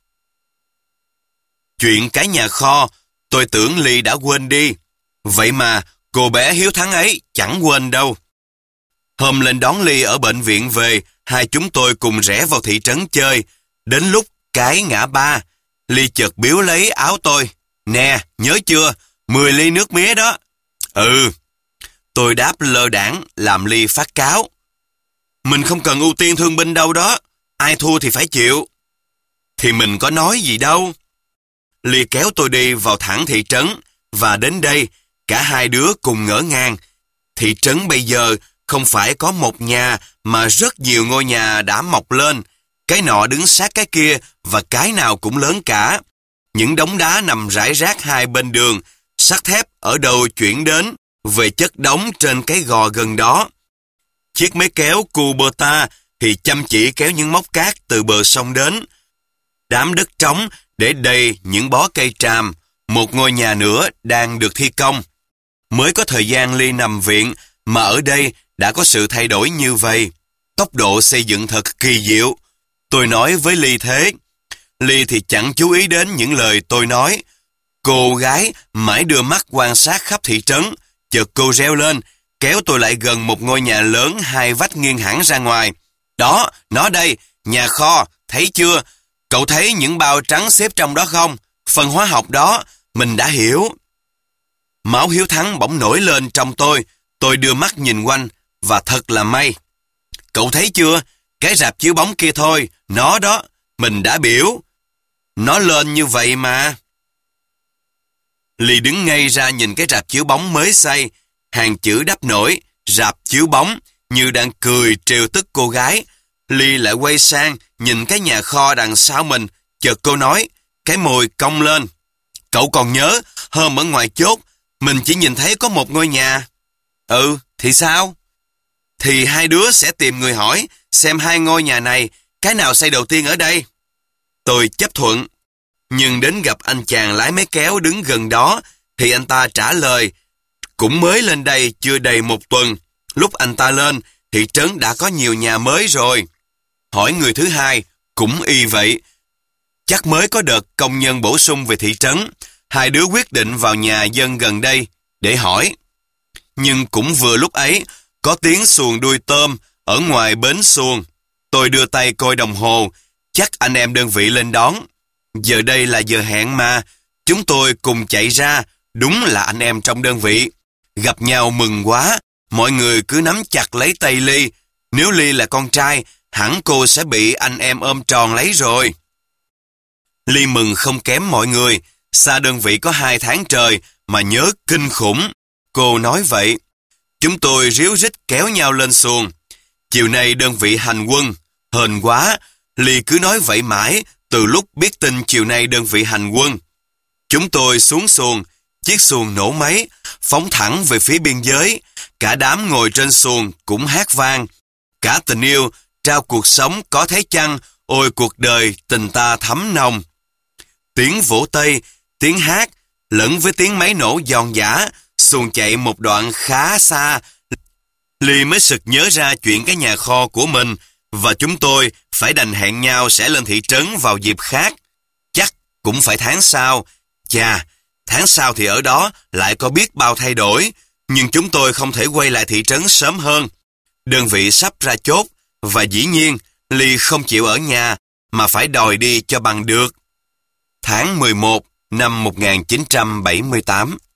Chuyện cái nhà kho, tôi tưởng Ly đã quên đi. Vậy mà, cô bé hiếu thắng ấy chẳng quên đâu. Hôm lên đón Ly ở bệnh viện về, hai chúng tôi cùng rẽ vào thị trấn chơi. Đến lúc cái ngã ba, Ly chợt biếu lấy áo tôi. Nè, nhớ chưa? mười ly nước mía đó. Ừ. Tôi đáp lơ đãng làm Ly phát cáo. Mình không cần ưu tiên thương binh đâu đó. Ai thua thì phải chịu. Thì mình có nói gì đâu. Ly kéo tôi đi vào thẳng thị trấn. Và đến đây, cả hai đứa cùng ngỡ ngàng. Thị trấn bây giờ không phải có một nhà mà rất nhiều ngôi nhà đã mọc lên. Cái nọ đứng sát cái kia và cái nào cũng lớn cả. Những đống đá nằm rải rác hai bên đường, sắt thép ở đâu chuyển đến, về chất đống trên cái gò gần đó. Chiếc máy kéo Kubota thì chăm chỉ kéo những móc cát từ bờ sông đến. Đám đất trống để đầy những bó cây tràm, một ngôi nhà nữa đang được thi công. Mới có thời gian Ly nằm viện mà ở đây đã có sự thay đổi như vậy. Tốc độ xây dựng thật kỳ diệu. Tôi nói với Ly thế. Ly thì chẳng chú ý đến những lời tôi nói. Cô gái mãi đưa mắt quan sát khắp thị trấn. Chợt cô reo lên, kéo tôi lại gần một ngôi nhà lớn hai vách nghiêng hẳn ra ngoài. Đó, nó đây, nhà kho, thấy chưa? Cậu thấy những bao trắng xếp trong đó không? Phần hóa học đó, mình đã hiểu. Máu hiếu thắng bỗng nổi lên trong tôi. Tôi đưa mắt nhìn quanh, và thật là may. Cậu thấy chưa? Cái rạp chiếu bóng kia thôi, nó đó, mình đã biểu. Nó lên như vậy mà. Ly đứng ngay ra nhìn cái rạp chiếu bóng mới xây, hàng chữ đắp nổi, rạp chiếu bóng, như đang cười trêu tức cô gái. Ly lại quay sang, nhìn cái nhà kho đằng sau mình, chợt cô nói, cái môi cong lên. Cậu còn nhớ, hôm ở ngoài chốt, mình chỉ nhìn thấy có một ngôi nhà. Ừ, thì sao? Thì hai đứa sẽ tìm người hỏi, xem hai ngôi nhà này, cái nào xây đầu tiên ở đây? Tôi chấp thuận. Nhưng đến gặp anh chàng lái máy kéo đứng gần đó, thì anh ta trả lời, cũng mới lên đây chưa đầy một tuần. Lúc anh ta lên, thị trấn đã có nhiều nhà mới rồi. Hỏi người thứ hai, cũng y vậy. Chắc mới có đợt công nhân bổ sung về thị trấn. Hai đứa quyết định vào nhà dân gần đây để hỏi. Nhưng cũng vừa lúc ấy, có tiếng xuồng đuôi tôm ở ngoài bến xuồng. Tôi đưa tay coi đồng hồ, chắc anh em đơn vị lên đón. Giờ đây là giờ hẹn mà. Chúng tôi cùng chạy ra, đúng là anh em trong đơn vị. Gặp nhau mừng quá, mọi người cứ nắm chặt lấy tay Ly. Nếu Ly là con trai, hẳn cô sẽ bị anh em ôm tròn lấy rồi. Ly mừng không kém mọi người. Xa đơn vị có hai tháng trời mà nhớ kinh khủng. Cô nói vậy. Chúng tôi ríu rít kéo nhau lên xuồng. Chiều nay đơn vị hành quân. Hên quá, Ly cứ nói vậy mãi từ lúc biết tin chiều nay đơn vị hành quân. Chúng tôi xuống xuồng, chiếc xuồng nổ máy, phóng thẳng về phía biên giới. Cả đám ngồi trên xuồng cũng hát vang. Cả tình yêu, trao cuộc sống có thấy chăng, ôi cuộc đời tình ta thấm nồng. Tiếng vỗ tay, tiếng hát, lẫn với tiếng máy nổ giòn giã, xuồng chạy một đoạn khá xa. Ly mới sực nhớ ra chuyện cái nhà kho của mình, và chúng tôi phải đành hẹn nhau sẽ lên thị trấn vào dịp khác. Chắc cũng phải tháng sau. Chà, tháng sau thì ở đó lại có biết bao thay đổi, nhưng chúng tôi không thể quay lại thị trấn sớm hơn. Đơn vị sắp ra chốt, và dĩ nhiên Ly không chịu ở nhà, mà phải đòi đi cho bằng được. Tháng mười một năm một nghìn chín trăm bảy mươi tám.